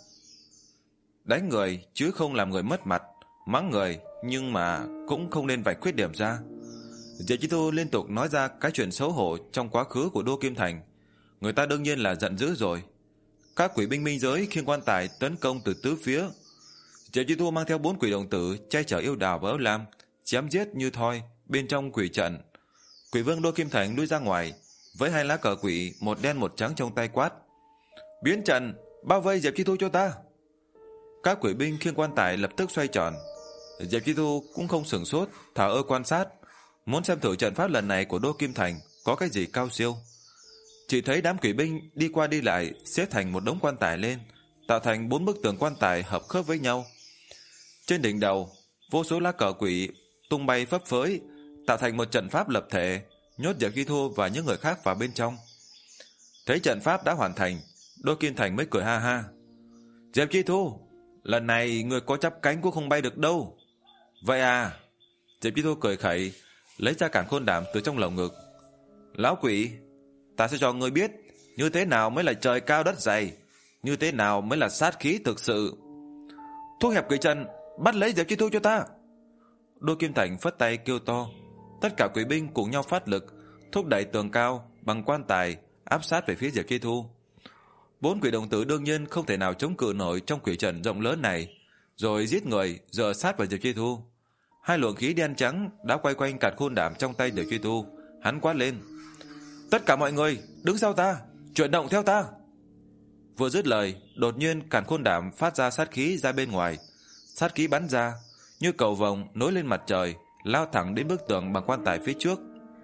Đánh người chứ không làm người mất mặt, mắng người nhưng mà cũng không nên vạch khuyết điểm ra. Diệp Chi Thu liên tục nói ra cái chuyện xấu hổ trong quá khứ của Đỗ Kim Thành. Người ta đương nhiên là giận dữ rồi. Các quỷ binh minh giới khiêng quan tài tấn công từ tứ phía. Diệp Chi Thu mang theo bốn quỷ đồng tử che chở Yêu Đào và Âu Lam, chém giết như thoi bên trong quỷ trận. Quỷ vương Đỗ Kim Thành lui ra ngoài với hai lá cờ quỷ, một đen một trắng trong tay quát: Biến trận, bao vây Diệp Chi Thu cho ta. Các quỷ binh khiêng quan tài lập tức xoay tròn. Diệp Chi Thu cũng không sửng sốt, thở ơ quan sát, muốn xem thử trận pháp lần này của Đỗ Kim Thành có cái gì cao siêu. Chỉ thấy đám quỷ binh đi qua đi lại, xếp thành một đống quan tài lên, tạo thành bốn bức tường quan tài hợp khớp với nhau. Trên đỉnh đầu, vô số lá cờ quỷ tung bay phấp phới, tạo thành một trận pháp lập thể, nhốt Diệp Chi Thu và những người khác vào bên trong. Thấy trận pháp đã hoàn thành, Đỗ Kim Thành mới cười ha ha: Diệp Chi Thu, lần này người có chắp cánh cũng không bay được đâu. Vậy à? Diệp Chi Thu cười khẩy, lấy ra cản khôn đàm từ trong lồng ngực. Lão quỷ, ta sẽ cho ngươi biết như thế nào mới là trời cao đất dày, như thế nào mới là sát khí thực sự. Thu hẹp quỷ trận, bắt lấy Diệp Chi Thu cho ta. Đỗ Kim Thành phất tay kêu to. Tất cả quỷ binh cùng nhau phát lực, thúc đẩy tường cao bằng quan tài áp sát về phía Diệp Chi Thu. Bốn quỷ đồng tử đương nhiên không thể nào chống cự nổi trong quỷ trận rộng lớn này, rồi giết người dựa sát vào Diệp Chi Thu. Hai luồng khí đen trắng đã quay quanh cản khôn đàm trong tay Diệp Chi Thu. Hắn quát lên: Tất cả mọi người đứng sau ta, chuyển động theo ta. Vừa dứt lời, đột nhiên cản khôn đàm phát ra sát khí ra bên ngoài. Sát khí bắn ra như cầu vồng nối lên mặt trời, lao thẳng đến bức tường bằng quan tài phía trước.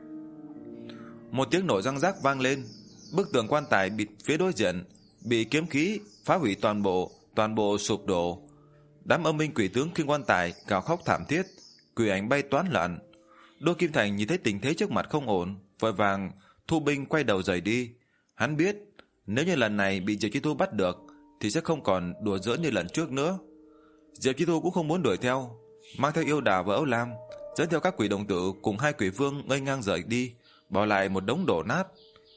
Một tiếng nổ răng rắc vang lên, bức tường quan tài bị phía đối diện bị kiếm khí phá hủy toàn bộ, toàn bộ sụp đổ. Đám âm binh quỷ tướng khiêng quan tài gào khóc thảm thiết, quỷ ảnh bay toán loạn. Đỗ Kim Thành nhìn thấy tình thế trước mặt không ổn, vội vàng thu binh quay đầu rời đi. Hắn biết nếu như lần này bị Diệp Chi Thu bắt được thì sẽ không còn đùa giỡn như lần trước nữa. Diệp Chi Thu cũng không muốn đuổi theo, mang theo Yêu Đào và Âu Lam, dẫn theo các quỷ đồng tử cùng hai quỷ vương ngây ngang rời đi, bỏ lại một đống đổ nát.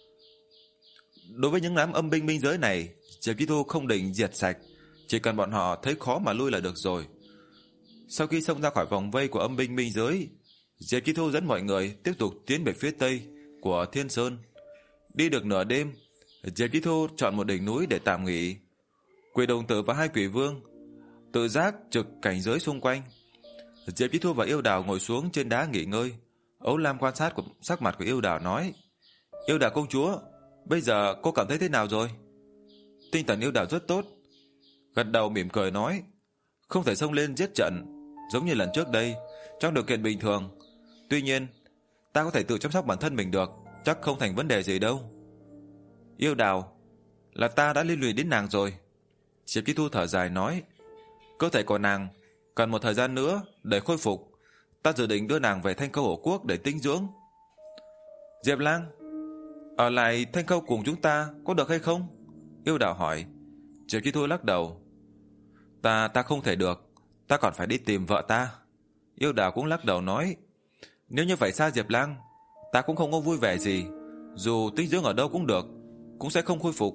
Đối với những đám âm binh binh giới này, Diệp Chi Thu không định diệt sạch, chỉ cần bọn họ thấy khó mà lui là được rồi. Sau khi xông ra khỏi vòng vây của âm binh binh giới, Diệp Chi Thu dẫn mọi người tiếp tục tiến về phía tây của Thiên Sơn. Đi được nửa đêm, Diệp Chi Thu chọn một đỉnh núi để tạm nghỉ. Quỷ đồng tử và hai quỷ vương tự giác trực cảnh giới xung quanh. Diệp Chi Thu và Yêu Đào ngồi xuống trên đá nghỉ ngơi. Ấu Lam quan sát của sắc mặt của Yêu Đào nói: Yêu Đào công chúa, bây giờ cô cảm thấy thế nào rồi? Tinh thần Yêu Đào rất tốt, gật đầu mỉm cười nói: Không thể xông lên giết trận giống như lần trước đây, trong điều kiện bình thường. Tuy nhiên, ta có thể tự chăm sóc bản thân mình được, chắc không thành vấn đề gì đâu. Yêu Đào, là ta đã liên lụy đến nàng rồi. Diệp Chi Thu thở dài nói: Cơ thể của nàng cần một thời gian nữa để khôi phục. Ta dự định đưa nàng về Thanh Khâu Hổ Quốc để tinh dưỡng. Diệp Lang, ở lại Thanh Khâu cùng chúng ta có được hay không? Yêu Đào hỏi. Diệp Chi Thu lắc đầu: Ta ta không thể được, ta còn phải đi tìm vợ ta. Yêu Đào cũng lắc đầu nói: Nếu như phải xa Diệp Lang, ta cũng không có vui vẻ gì. Dù tinh dưỡng ở đâu cũng được, cũng sẽ không khôi phục.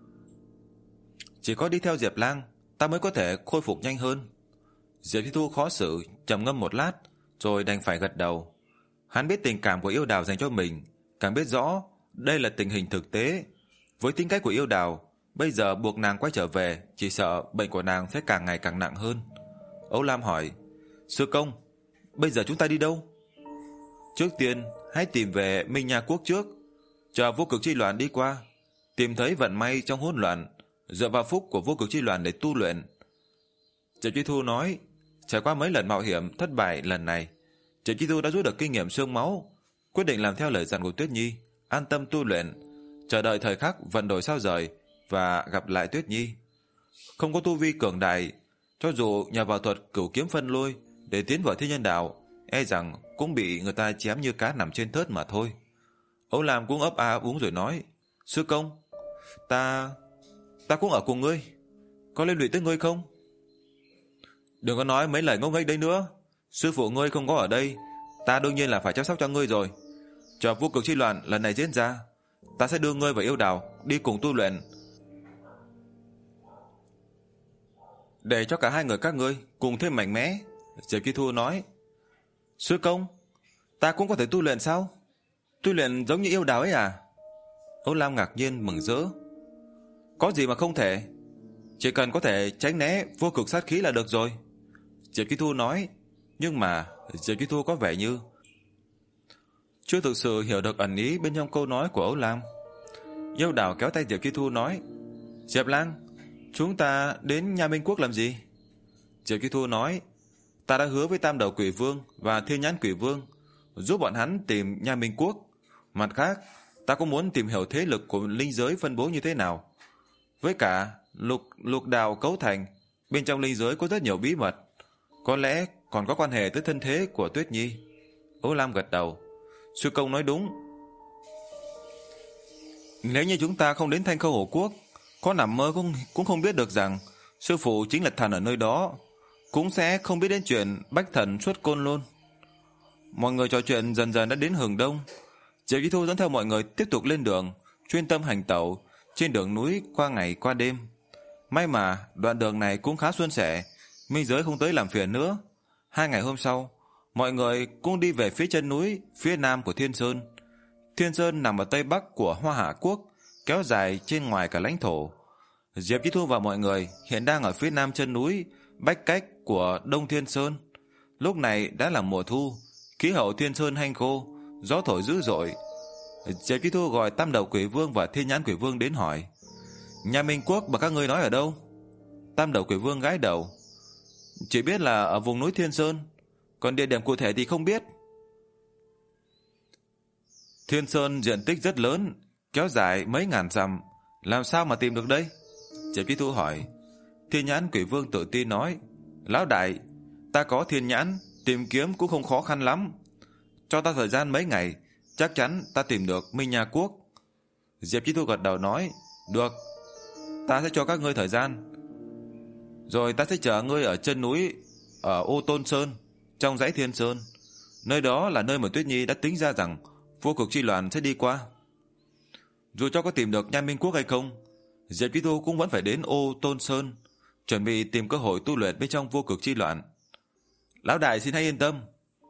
Chỉ có đi theo Diệp Lang, ta mới có thể khôi phục nhanh hơn. Diệp Chi Thu khó xử, trầm ngâm một lát, rồi đành phải gật đầu. Hắn biết tình cảm của Yêu Đào dành cho mình, càng biết rõ đây là tình hình thực tế. Với tính cách của Yêu Đào, bây giờ buộc nàng quay trở về, chỉ sợ bệnh của nàng sẽ càng ngày càng nặng hơn. Âu Lam hỏi: Sư công, bây giờ chúng ta đi đâu? Trước tiên, hãy tìm về Minh Nha Quốc trước, chờ vô cực chi loạn đi qua, tìm thấy vận may trong hỗn loạn, dựa vào phúc của vô cực chi loạn để tu luyện. Diệp Chi Thu nói, trải qua mấy lần mạo hiểm thất bại lần này, Diệp Chi Thu đã rút được kinh nghiệm xương máu, quyết định làm theo lời dặn của Tuyết Nhi, an tâm tu luyện, chờ đợi thời khắc vận đổi sao rời và gặp lại Tuyết Nhi. Không có tu vi cường đại, cho dù nhờ vào thuật cửu kiếm phân lôi để tiến vào thiên nhân đạo, e rằng cũng bị người ta chém như cá nằm trên thớt mà thôi. Âu Lam cũng ấp a ấp úng rồi nói, sư công, ta ta cũng ở cùng ngươi, có liên lụy tới ngươi không? Đừng có nói mấy lời ngốc nghếch đấy nữa, sư phụ ngươi không có ở đây, ta đương nhiên là phải chăm sóc cho ngươi rồi. Chờ vô cực chi loạn lần này diễn ra, ta sẽ đưa ngươi và Yêu Đào đi cùng tu luyện, để cho cả hai người các ngươi cùng thêm mạnh mẽ. Diệp Chi Thu nói, sư công, ta cũng có thể tu luyện sao? Tu luyện giống như Yêu Đào ấy à? Âu Lam ngạc nhiên mừng rỡ. Có gì mà không thể, chỉ cần có thể tránh né vô cực sát khí là được rồi. Diệp Chi Thu nói, nhưng mà Diệp Chi Thu có vẻ như chưa thực sự hiểu được ẩn ý bên trong câu nói của Âu Lam. Yêu Đào kéo tay Diệp Chi Thu nói, Diệp Lang, chúng ta đến Nha Minh Quốc làm gì? Diệp Chi Thu nói, ta đã hứa với Tam Đầu Quỷ Vương và Thiên Nhãn Quỷ Vương giúp bọn hắn tìm Nha Minh Quốc. Mặt khác, ta cũng muốn tìm hiểu thế lực của linh giới phân bố như thế nào. Với cả lục lục đạo cấu thành, bên trong linh giới có rất nhiều bí mật, có lẽ còn có quan hệ tới thân thế của Tuyết Nhi. Âu Lam gật đầu, sư công nói đúng. Nếu như chúng ta không đến Thanh Khâu Hổ Quốc, có nằm mơ cũng, cũng không biết được rằng sư phụ chính là thần ở nơi đó, cũng sẽ không biết đến chuyện bách thần xuất côn luôn. Mọi người trò chuyện dần dần đã đến hừng đông. Diệp Chi Thu dẫn theo mọi người tiếp tục lên đường, chuyên tâm hành tẩu trên đường núi qua ngày qua đêm. May mà đoạn đường này cũng khá suôn sẻ, minh giới không tới làm phiền nữa. Hai ngày hôm sau, mọi người cũng đi về phía chân núi phía nam của Thiên Sơn. Thiên Sơn nằm ở tây bắc của Hoa Hạ Quốc, kéo dài trên ngoài cả lãnh thổ. Diệp Chi Thu và mọi người hiện đang ở phía nam chân núi bách cách của Đông Thiên Sơn. Lúc này đã là mùa thu, khí hậu Thiên Sơn hanh khô, gió thổi dữ dội. Diệp Chi Thu gọi Tam Đầu Quỷ Vương và Thiên Nhãn Quỷ Vương đến hỏi, Nha Minh Quốc mà các ngươi nói ở đâu? Tam Đầu Quỷ Vương gãi đầu, chỉ biết là ở vùng núi Thiên Sơn, còn địa điểm cụ thể thì không biết. Thiên Sơn diện tích rất lớn, kéo dài mấy ngàn dặm, làm sao mà tìm được đây? Diệp Chi Thu hỏi. Thiên Nhãn Quỷ Vương tự tin nói, lão đại, ta có thiên nhãn, tìm kiếm cũng không khó khăn lắm. Cho ta thời gian mấy ngày, chắc chắn ta tìm được Minh Nha Quốc. Diệp Chi Thu gật đầu nói, được, ta sẽ cho các ngươi thời gian. Rồi ta sẽ chờ ngươi ở chân núi, ở Ô Tôn Sơn, trong dãy Thiên Sơn. Nơi đó là nơi mà Tuyết Nhi đã tính ra rằng vô cực chi loạn sẽ đi qua. Dù cho có tìm được Nha Minh Quốc hay không, Diệp Chi Thu cũng vẫn phải đến Ô Tôn Sơn, chuẩn bị tìm cơ hội tu luyện bên trong vô cực chi loạn. Lão đại xin hãy yên tâm,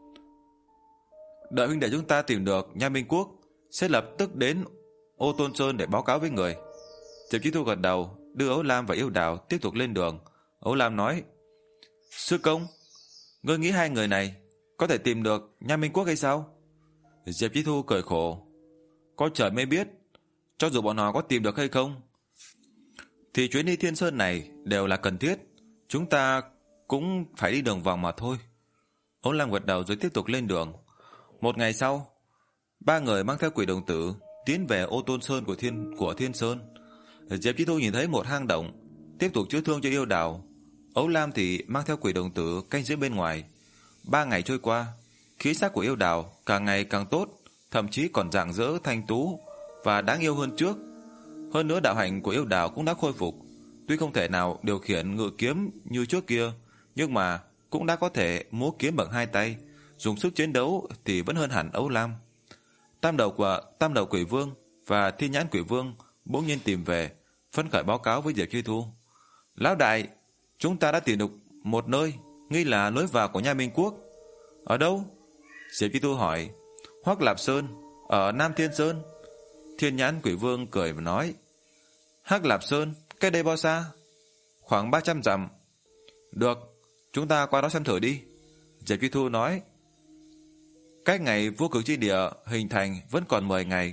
đợi huynh đệ chúng ta tìm được Nha Minh Quốc, sẽ lập tức đến Ô Tôn Sơn để báo cáo với người. Diệp Chi Thu gật đầu, đưa Âu Lam và Yêu Đào tiếp tục lên đường. Âu Lam nói, sư công, ngươi nghĩ hai người này có thể tìm được Nha Minh Quốc hay sao? Diệp Chi Thu cười khổ, có trời mới biết, cho dù bọn họ có tìm được hay không, thì chuyến đi Thiên Sơn này đều là cần thiết, chúng ta cũng phải đi đường vòng mà thôi. Âu Lam gật đầu rồi tiếp tục lên đường. Một ngày sau, ba người mang theo Quỷ Đồng Tử tiến về Ô Tôn Sơn của Thiên của Thiên Sơn. Diệp Chi Thu nhìn thấy một hang động, tiếp tục chữa thương cho Yêu Đào. Âu Lam thì mang theo Quỷ Đồng Tử canh giữ bên ngoài. Ba ngày trôi qua, khí sắc của Yêu Đào càng ngày càng tốt, thậm chí còn rạng rỡ thanh tú và đáng yêu hơn trước. Hơn nữa đạo hạnh của Yêu Đào cũng đã khôi phục, tuy không thể nào điều khiển ngự kiếm như trước kia, nhưng mà cũng đã có thể múa kiếm bằng hai tay, dùng sức chiến đấu thì vẫn hơn hẳn Âu Lam. Tam đầu của Tam Đầu Quỷ Vương và Thiên Nhãn Quỷ Vương bỗng nhiên tìm về, phấn khởi báo cáo với Diệp Chi Thu. Lão đại, chúng ta đã tìm được một nơi nghi là lối vào của Nha Minh Quốc. Ở đâu? Diệp Chi Thu hỏi. Hoắc Lạp Sơn, ở Nam Thiên Sơn. Thiên Nhãn Quỷ Vương cười và nói, Hắc Lạp Sơn, cách đây bao xa? Khoảng ba trăm dặm. Được, chúng ta qua đó xem thử đi. Diệp Chi Thu nói, cách ngày vô cực chi địa hình thành vẫn còn mười ngày.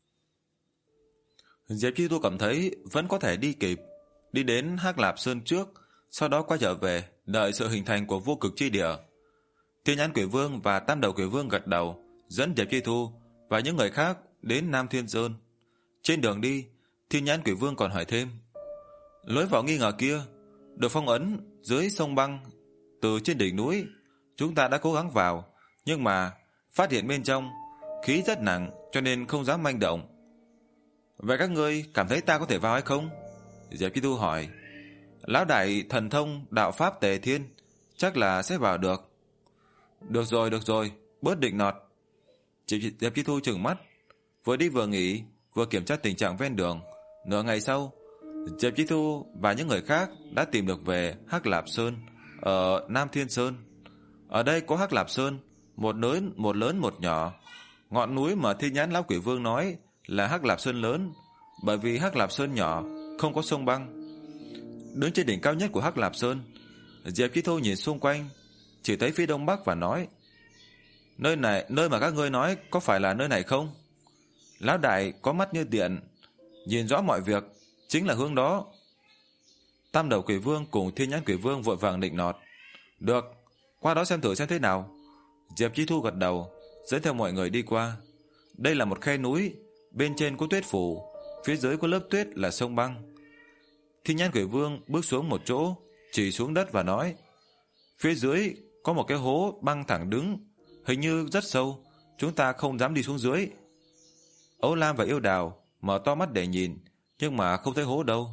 Diệp Chi Thu cảm thấy vẫn có thể đi kịp, đi đến Hắc Lạp Sơn trước, sau đó quay trở về, đợi sự hình thành của vô cực chi địa. Thiên Nhãn Quỷ Vương và Tam Đầu Quỷ Vương gật đầu, dẫn Diệp Chi Thu và những người khác đến Nam Thiên Sơn. Trên đường đi, Thiên Nhãn Quỷ Vương còn hỏi thêm, lối vào nghi ngờ kia được phong ấn dưới sông băng từ trên đỉnh núi. Chúng ta đã cố gắng vào, nhưng mà phát hiện bên trong khí rất nặng, cho nên không dám manh động. Vậy các ngươi cảm thấy ta có thể vào hay không? Diệp Chi Thu hỏi. Lão đại thần thông đạo pháp Tề Thiên, chắc là sẽ vào được. Được rồi, được rồi, bớt định nọt. Diệp Chi Thu trừng mắt, vừa đi vừa nghỉ, vừa kiểm tra tình trạng ven đường. Nửa ngày sau, Diệp Chi Thu và những người khác đã tìm được về Hắc Lạp Sơn ở Nam Thiên Sơn. Ở đây có Hắc Lạp Sơn, một lớn một lớn một nhỏ. Ngọn núi mà Thiên Nhãn Lão Quỷ Vương nói là Hắc Lạp Sơn lớn, bởi vì Hắc Lạp Sơn nhỏ không có sông băng. Đứng trên đỉnh cao nhất của Hắc Lạp Sơn, Diệp Chi Thu nhìn xung quanh, chỉ thấy phía đông bắc và nói, nơi này, nơi mà các ngươi nói có phải là nơi này không? Lão đại có mắt như điện, nhìn rõ mọi việc, chính là hướng đó. Tam Đầu Quỷ Vương cùng Thiên Nhãn Quỷ Vương vội vàng định nọt. Được, qua đó xem thử xem thế nào. Diệp Chi Thu gật đầu, dẫn theo mọi người đi qua. Đây là một khe núi, bên trên có tuyết phủ, phía dưới có lớp tuyết là sông băng. Thiên Nhãn Quỷ Vương bước xuống một chỗ, chỉ xuống đất và nói, phía dưới có một cái hố băng thẳng đứng, hình như rất sâu, chúng ta không dám đi xuống dưới. Âu Lam và Yêu Đào mở to mắt để nhìn, nhưng mà không thấy hố đâu.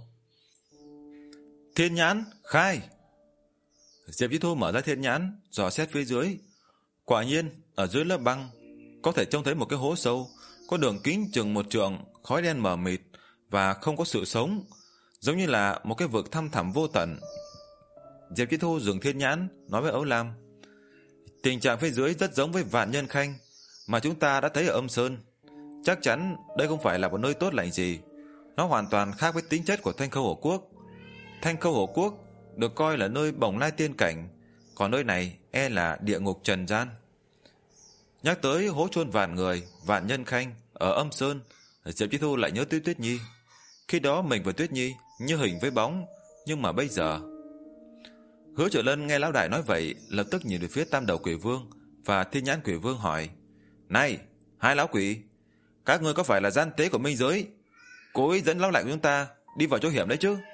Thiên Nhãn, khai! Diệp Chi Thu mở ra thiên nhãn, dò xét phía dưới. Quả nhiên, ở dưới lớp băng, có thể trông thấy một cái hố sâu, có đường kính chừng một trượng, khói đen mờ mịt và không có sự sống, giống như là một cái vực thăm thẳm vô tận. Diệp Chi Thu dừng thiên nhãn, nói với Âu Lam, tình trạng phía dưới rất giống với Vạn Nhân Khanh mà chúng ta đã thấy ở Âm Sơn. Chắc chắn đây không phải là một nơi tốt lành gì. Nó hoàn toàn khác với tính chất của Thanh Khâu Hổ Quốc. Thanh Khâu Hổ Quốc được coi là nơi bồng lai tiên cảnh, còn nơi này e là địa ngục trần gian. Nhắc tới hố chôn vạn người, Vạn Nhân Khanh ở Âm Sơn, Diệp Chi Thu lại nhớ tới Tuyết Nhi. Khi đó mình và Tuyết Nhi như hình với bóng, nhưng mà bây giờ... Hứa Trợ Lân nghe lão đại nói vậy, lập tức nhìn về phía Tam Đầu Quỷ Vương và Thiên Nhãn Quỷ Vương hỏi, này, hai lão quỷ, các ngươi có phải là gian tế của minh giới, cố ý dẫn lão đại của chúng ta đi vào chỗ hiểm đấy chứ?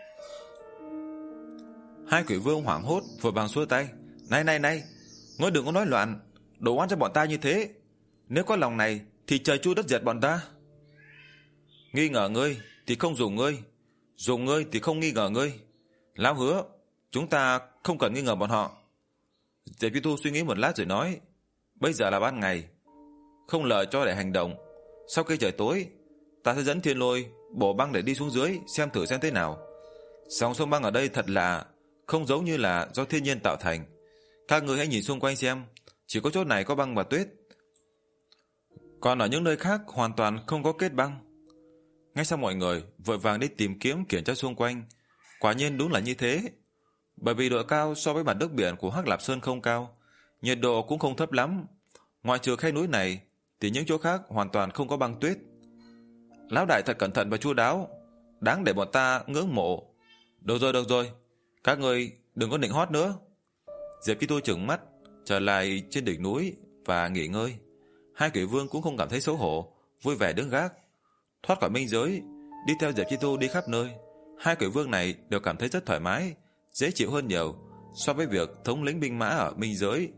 Hai quỷ vương hoảng hốt vội vàng xua tay, này này này, ngươi đừng có nói loạn, đổ oan cho bọn ta như thế. Nếu có lòng này thì trời chu đất diệt bọn ta. Nghi ngờ ngươi thì không dùng ngươi, dùng ngươi thì không nghi ngờ ngươi. Lão hứa, chúng ta không cần nghi ngờ bọn họ. Diệp Chi Thu suy nghĩ một lát rồi nói, bây giờ là ban ngày, không lợi cho để hành động. Sau khi trời tối, ta sẽ dẫn thiên lôi bổ băng để đi xuống dưới xem thử xem thế nào. Dòng sông băng ở đây thật là không giống như là do thiên nhiên tạo thành. Các người hãy nhìn xung quanh xem, chỉ có chỗ này có băng và tuyết, còn ở những nơi khác hoàn toàn không có kết băng. Ngay sau mọi người vội vàng đi tìm kiếm kiểm tra xung quanh. Quả nhiên đúng là như thế. Bởi vì độ cao so với mặt nước biển của Hắc Lạp Sơn không cao, nhiệt độ cũng không thấp lắm. Ngoại trừ khe núi này thì những chỗ khác hoàn toàn không có băng tuyết. Lão đại thật cẩn thận và chu đáo, đáng để bọn ta ngưỡng mộ. Được rồi, được rồi, các người đừng có nịnh hót nữa. Diệp Chi Thu trừng mắt trở lại trên đỉnh núi và nghỉ ngơi. Hai quỷ vương cũng không cảm thấy xấu hổ, vui vẻ đứng gác. Thoát khỏi minh giới, đi theo Diệp Chi Thu đi khắp nơi, hai quỷ vương này đều cảm thấy rất thoải mái, dễ chịu hơn nhiều so với việc thống lĩnh binh mã ở minh giới.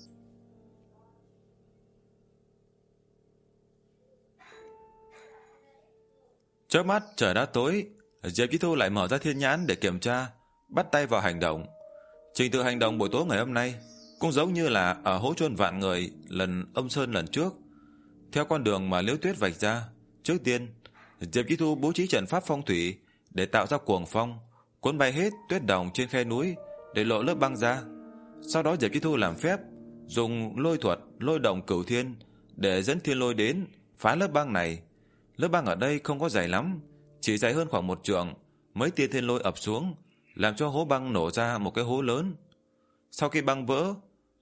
Chớp mắt trời đã tối, Diệp Chi Thu lại mở ra thiên nhãn để kiểm tra, bắt tay vào hành động. Trình tự hành động buổi tối ngày hôm nay cũng giống như là ở hố chôn vạn người lần Âm Sơn lần trước. Theo con đường mà Liễu Tuyết vạch ra, trước tiên Diệp Chi Thu bố trí trận pháp phong thủy để tạo ra cuồng phong, cuốn bay hết tuyết đồng trên khe núi để lộ lớp băng ra. Sau đó Diệp Chi Thu làm phép dùng lôi thuật lôi động cửu thiên để dẫn thiên lôi đến phá lớp băng này. Lớp băng ở đây không có dày lắm, chỉ dày hơn khoảng một trượng. Mấy tia thiên lôi ập xuống, làm cho hố băng nổ ra một cái hố lớn. Sau khi băng vỡ,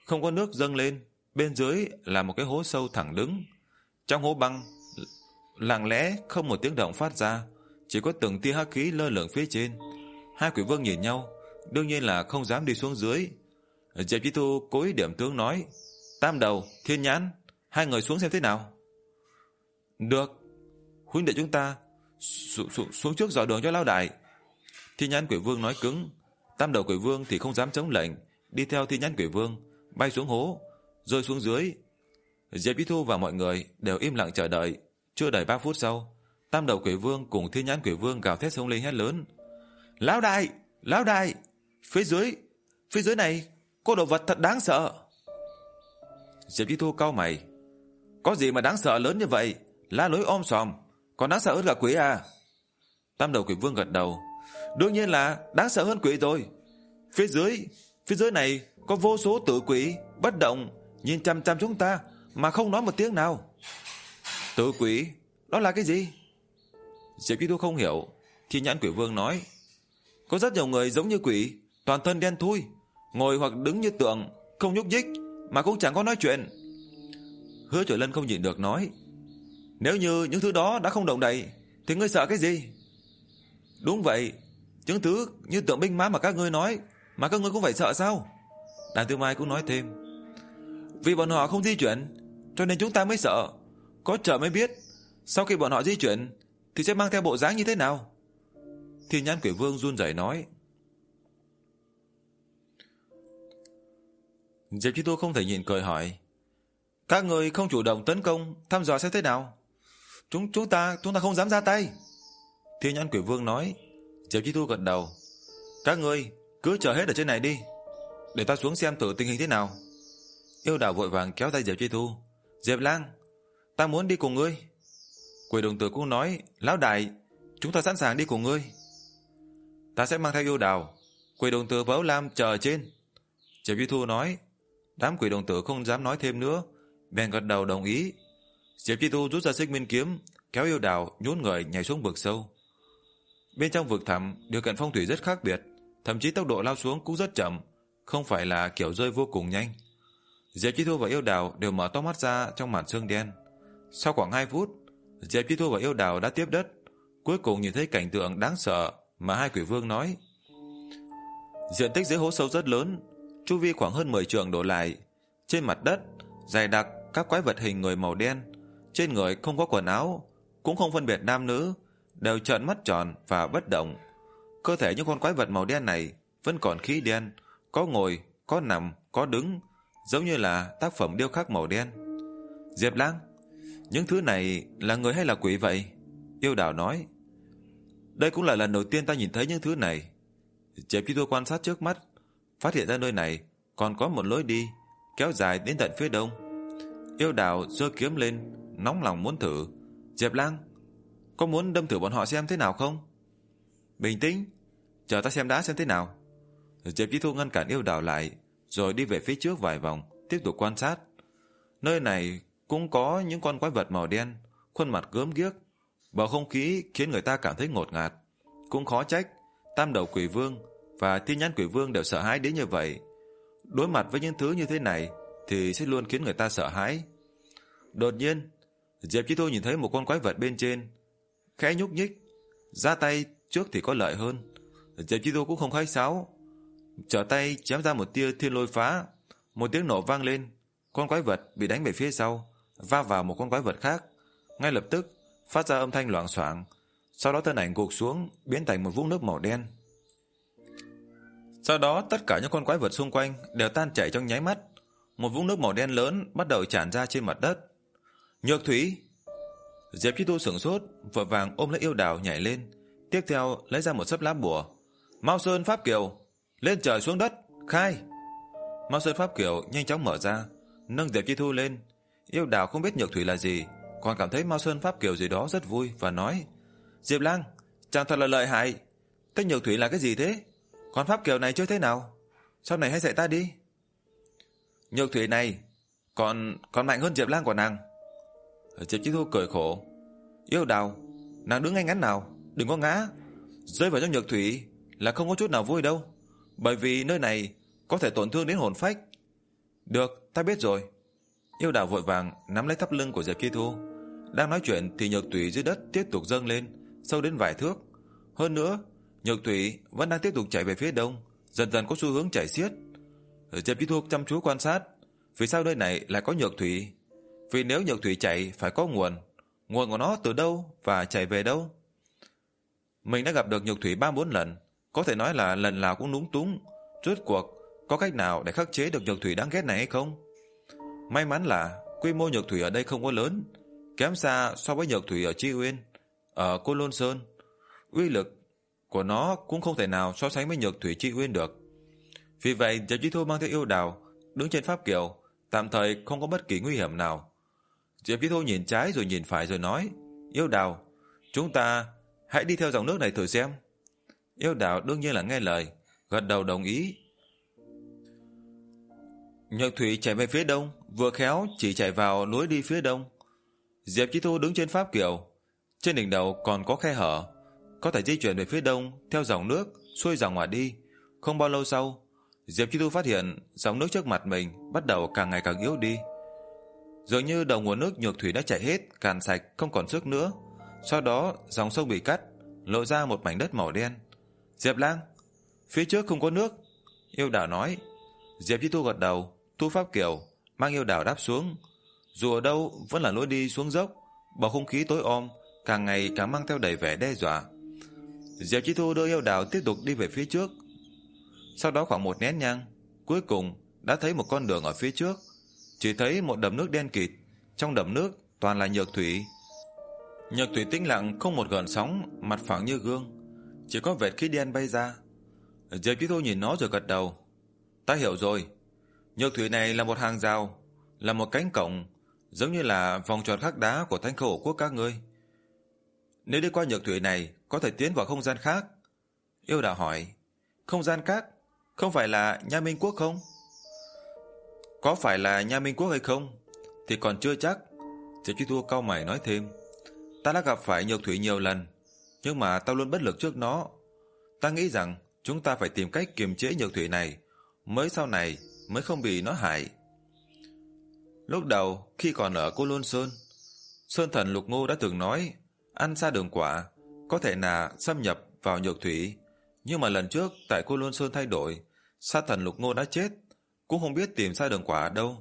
không có nước dâng lên, bên dưới là một cái hố sâu thẳng đứng. Trong hố băng lặng lẽ không một tiếng động phát ra, chỉ có từng tia hắc khí lơ lửng phía trên. Hai quỷ vương nhìn nhau, đương nhiên là không dám đi xuống dưới. Diệp Chi Thu cố ý điểm tướng nói: Tam Đầu, Thiên Nhãn, hai người xuống xem thế nào. Được, huynh đệ chúng ta xuống, xuống, xuống trước dò đường cho lão đại. Thiên Nhãn quỷ vương nói cứng. Tam Đầu quỷ vương thì không dám chống lệnh, đi theo Thiên Nhãn quỷ vương bay xuống hố, rơi xuống dưới. Diệp Chi Thu và mọi người đều im lặng chờ đợi. Chưa đầy ba phút sau, Tam Đầu quỷ vương cùng Thiên Nhãn quỷ vương gào thét xông lên hét lớn: Lão đại, lão đại, phía dưới, phía dưới này có đồ vật thật đáng sợ. Diệp Chi Thu cau mày: Có gì mà đáng sợ lớn như vậy? Lá lối om sòm, còn đáng sợ hơn cả quỷ à? Tam Đầu quỷ vương gật đầu: Đương nhiên là đáng sợ hơn quỷ rồi. Phía dưới, phía dưới này có vô số tử quỷ bất động nhìn chằm chằm chúng ta mà không nói một tiếng nào. Tử quỷ? Đó là cái gì? Diệp Chi Thu không hiểu. Thiên Nhãn quỷ vương nói: Có rất nhiều người giống như quỷ, toàn thân đen thui, ngồi hoặc đứng như tượng, không nhúc nhích, mà cũng chẳng có nói chuyện. Hứa Chổi Lân không nhịn được nói: Nếu như những thứ đó đã không động đậy thì ngươi sợ cái gì? Đúng vậy, những thứ như tượng binh mã mà các ngươi nói, mà các ngươi cũng phải sợ sao? Đàn Tư Mai cũng nói thêm: Vì bọn họ không di chuyển, cho nên chúng ta mới sợ. Có chờ mới biết, sau khi bọn họ di chuyển thì sẽ mang theo bộ dáng như thế nào. Thiên Nhãn quỷ vương run rẩy nói. Diệp Chi Thu không thể nhịn cười hỏi: Các người không chủ động tấn công thăm dò xem thế nào? Chúng chúng ta chúng ta không dám ra tay. Thiên Nhãn quỷ vương nói. Diệp Chi Thu gật đầu: Các ngươi cứ chờ hết ở trên này đi, để ta xuống xem thử tình hình thế nào. Yêu Đào vội vàng kéo tay Diệp Chi Thu: Diệp Lang, ta muốn đi cùng ngươi. Quỷ đồng tử cũng nói: Lão đại, chúng ta sẵn sàng đi cùng ngươi. Ta sẽ mang theo Yêu Đào, Quỷ đồng tử và Âu Lam chờ ở trên. Diệp Chi Thu nói. Đám quỷ đồng tử không dám nói thêm nữa, bèn gật đầu đồng ý. Diệp Chi Thu rút ra xích minh kiếm, kéo Yêu Đào nhún người nhảy xuống vực sâu. Bên trong vực thẳm, điều kiện phong thủy rất khác biệt, thậm chí tốc độ lao xuống cũng rất chậm, không phải là kiểu rơi vô cùng nhanh. Diệp Chi Thu và Yêu Đào đều mở to mắt ra trong màn sương đen. Sau khoảng hai phút, Diệp Chi Thu và Yêu Đào đã tiếp đất, cuối cùng nhìn thấy cảnh tượng đáng sợ mà hai quỷ vương nói. Diện tích dưới hố sâu rất lớn, chu vi khoảng hơn mười trượng đổ lại. Trên mặt đất dày đặc các quái vật hình người màu đen, trên người không có quần áo, cũng không phân biệt nam nữ, đều trợn mắt tròn và bất động. Cơ thể những con quái vật màu đen này vẫn còn khí đen, có ngồi, có nằm, có đứng, giống như là tác phẩm điêu khắc màu đen. Diệp Lang, những thứ này là người hay là quỷ vậy? Yêu Đào nói. Đây cũng là lần đầu tiên ta nhìn thấy những thứ này. Diệp Chi Thu quan sát trước mắt, phát hiện ra nơi này còn có một lối đi kéo dài đến tận phía đông. Yêu Đào giơ kiếm lên, nóng lòng muốn thử. Diệp Lang, có muốn đâm thử bọn họ xem thế nào không? Bình tĩnh, chờ ta xem đã xem thế nào. Diệp Chi Thu ngăn cản Yêu Đào lại, rồi đi về phía trước vài vòng, tiếp tục quan sát. Nơi này cũng có những con quái vật màu đen, khuôn mặt gớm ghiếc, bầu không khí khiến người ta cảm thấy ngột ngạt. Cũng khó trách Tam Đầu quỷ vương và Thiên Nhãn quỷ vương đều sợ hãi đến như vậy. Đối mặt với những thứ như thế này thì sẽ luôn khiến người ta sợ hãi. Đột nhiên, Diệp Chi Thu nhìn thấy một con quái vật bên trên, khẽ nhúc nhích, ra tay trước thì có lợi hơn. Diệp Chi Thu cũng không khách sáo, trở tay chém ra một tia thiên lôi phá. Một tiếng nổ vang lên, con quái vật bị đánh về phía sau, va vào một con quái vật khác, ngay lập tức phát ra âm thanh loảng xoảng. Sau đó thân ảnh gục xuống, biến thành một vũng nước màu đen. Sau đó tất cả những con quái vật xung quanh đều tan chảy trong nháy mắt. Một vũng nước màu đen lớn bắt đầu tràn ra trên mặt đất. Nhược thủy! Diệp Chi Thu sửng sốt, vội vàng ôm lấy Yêu Đào nhảy lên, tiếp theo lấy ra một sấp lá bùa. Mao Sơn Pháp Kiều, lên trời xuống đất, khai! Mao Sơn Pháp Kiều nhanh chóng mở ra, nâng Diệp Chi Thu lên. Yêu Đào không biết nhược thủy là gì, còn cảm thấy Mao Sơn Pháp Kiều gì đó rất vui và nói: Diệp Lang, chàng thật là lợi hại. Cái nhược thủy là cái gì thế? Còn Pháp Kiều này chơi thế nào? Sau này hãy dạy ta đi. Nhược thủy này còn còn mạnh hơn Diệp Lang của nàng. Diệp Chi Thu cười khổ. Yêu Đào, nàng đứng ngay ngắn nào, đừng có ngã. Rơi vào trong nhược thủy là không có chút nào vui đâu, bởi vì nơi này có thể tổn thương đến hồn phách. Được, ta biết rồi. Yêu Đào vội vàng nắm lấy thắt lưng của Diệp Chi Thu. Đang nói chuyện thì nhược thủy dưới đất tiếp tục dâng lên, sâu đến vài thước. Hơn nữa, nhược thủy vẫn đang tiếp tục chảy về phía đông, dần dần có xu hướng chảy xiết. Diệp Chi Thu chăm chú quan sát, vì sao nơi này lại có nhược thủy? Vì nếu nhược thủy chảy phải có nguồn, nguồn của nó từ đâu và chảy về đâu? Mình đã gặp được nhược thủy ba bốn lần, có thể nói là lần nào cũng lúng túng. Rốt cuộc có cách nào để khắc chế được nhược thủy đáng ghét này hay không? May mắn là quy mô nhược thủy ở đây không có lớn, kém xa so với nhược thủy ở Tri Uyên, ở Côn Lôn Sơn. Uy lực của nó cũng không thể nào so sánh với nhược thủy Tri Uyên được. Vì vậy, Diệp Chi Thu mang theo Yêu Đào đứng trên pháp kiều, tạm thời không có bất kỳ nguy hiểm nào. Diệp Chi Thu nhìn trái rồi nhìn phải rồi nói: Yêu Đào, chúng ta hãy đi theo dòng nước này thử xem. Yêu Đào đương nhiên là nghe lời, gật đầu đồng ý. Nhược thủy chảy về phía đông, vừa khéo chỉ chảy vào lối đi phía đông. Diệp Chi Thu đứng trên pháp kiều, trên đỉnh đầu còn có khe hở, có thể di chuyển về phía đông theo dòng nước xuôi dòng mà đi. Không bao lâu sau, Diệp Chi Thu phát hiện dòng nước trước mặt mình bắt đầu càng ngày càng yếu đi. Dường như đầu nguồn nước nhược thủy đã chảy hết, cạn sạch, không còn sức nữa. Sau đó dòng sông bị cắt, lộ ra một mảnh đất màu đen. Diệp Lang, phía trước không có nước. Yêu Đào nói. Diệp Chi Thu gật đầu, thu pháp kiều, mang Yêu Đào đáp xuống. Dù ở đâu vẫn là lối đi xuống dốc, bầu không khí tối om càng ngày càng mang theo đầy vẻ đe dọa. Diệp Chi Thu đưa Yêu Đào tiếp tục đi về phía trước. Sau đó khoảng một nén nhang, cuối cùng đã thấy một con đường ở phía trước. Chỉ thấy một đầm nước đen kịt, trong đầm nước toàn là nhược thủy. Nhược thủy tĩnh lặng, không một gợn sóng, mặt phẳng như gương, chỉ có vệt khí đen bay ra. Diệp Chi Thu nhìn nó rồi gật đầu. Ta hiểu rồi, nhược thủy này là một hàng rào, là một cánh cổng, giống như là vòng tròn khắc đá của Thánh Khâu Quốc các ngươi. Nếu đi qua nhược thủy này, có thể tiến vào không gian khác. Yêu Đào hỏi. Không gian khác? Không phải là Nha Minh Quốc không? Có phải là Nha Minh Quốc hay không thì còn chưa chắc. Diệp Chi Thu cau mày nói thêm. Ta đã gặp phải nhược thủy nhiều lần, nhưng mà ta luôn bất lực trước nó. Ta nghĩ rằng chúng ta phải tìm cách kiềm chế nhược thủy này, mới sau này mới không bị nó hại. Lúc đầu khi còn ở Cô Lôn Sơn, Sơn Thần Lục Ngô đã từng nói ăn sa đường quả có thể là xâm nhập vào nhược thủy. Nhưng mà lần trước tại Cô Lôn Sơn thay đổi, Sa Thần Lục Ngô đã chết, cũng không biết tìm sa đường quả ở đâu.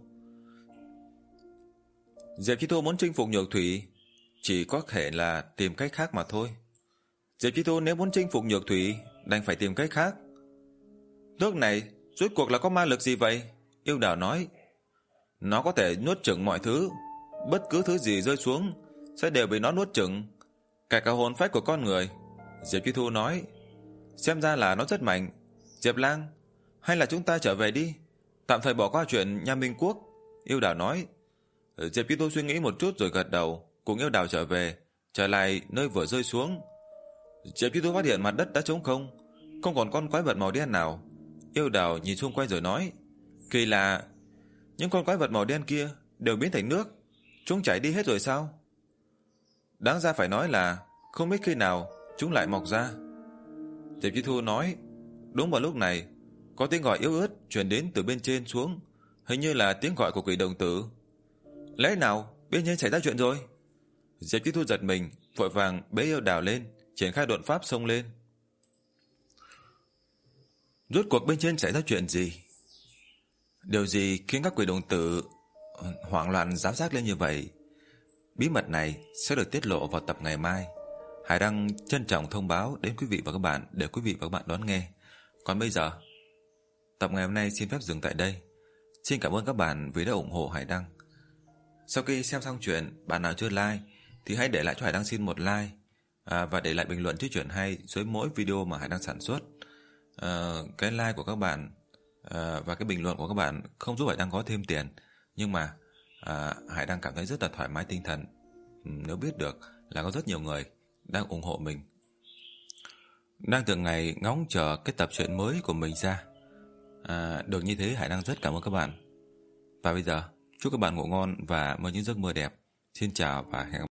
Diệp Chi Thu muốn chinh phục nhược thủy, chỉ có thể là tìm cách khác mà thôi. Diệp Chi Thu nếu muốn chinh phục nhược thủy, đành phải tìm cách khác. Nước này rốt cuộc là có ma lực gì vậy? Yêu Đào nói. Nó có thể nuốt chửng mọi thứ, bất cứ thứ gì rơi xuống sẽ đều bị nó nuốt chửng, cả cả hồn phách của con người. Diệp Chi Thu nói. Xem ra là nó rất mạnh. Diệp Lang, hay là chúng ta trở về đi, tạm thời bỏ qua chuyện Nha Minh Quốc. Yêu Đào nói. Diệp Chi Thu suy nghĩ một chút rồi gật đầu, cùng Yêu Đào trở về, trở lại nơi vừa rơi xuống. Diệp Chi Thu phát hiện mặt đất đã trống không, không còn con quái vật màu đen nào. Yêu Đào nhìn xung quanh rồi nói. Kỳ lạ, những con quái vật màu đen kia đều biến thành nước, chúng chảy đi hết rồi sao? Đáng ra phải nói là không biết khi nào chúng lại mọc ra. Diệp Chi Thu nói. Đúng vào lúc này, có tiếng gọi yếu ớt truyền đến từ bên trên xuống, hình như là tiếng gọi của Quỷ Đồng Tử. Lẽ nào bên trên xảy ra chuyện rồi? Diệp Chi Thu giật mình, vội vàng bế Yêu Đào lên, triển khai độn pháp xông lên. Rốt cuộc bên trên xảy ra chuyện gì? Điều gì khiến các Quỷ Đồng Tử hoảng loạn giám sát lên như vậy? Bí mật này sẽ được tiết lộ vào tập ngày mai. Hải Đăng trân trọng thông báo đến quý vị và các bạn để quý vị và các bạn đón nghe. Còn bây giờ, tập ngày hôm nay xin phép dừng tại đây. Xin cảm ơn các bạn vì đã ủng hộ Hải Đăng. Sau khi xem xong chuyện, bạn nào chưa like thì hãy để lại cho Hải Đăng xin một like, à, và để lại bình luận chữ chuyện hay dưới mỗi video mà Hải Đăng sản xuất. à, Cái like của các bạn à, và cái bình luận của các bạn không giúp Hải Đăng có thêm tiền, nhưng mà à, Hải Đăng cảm thấy rất là thoải mái tinh thần nếu biết được là có rất nhiều người đang ủng hộ mình, đang từng ngày ngóng chờ cái tập truyện mới của mình ra. à, Được như thế Hải Đăng rất cảm ơn các bạn. Và bây giờ chúc các bạn ngủ ngon và mơ những giấc mơ đẹp. Xin chào và hẹn gặp lại.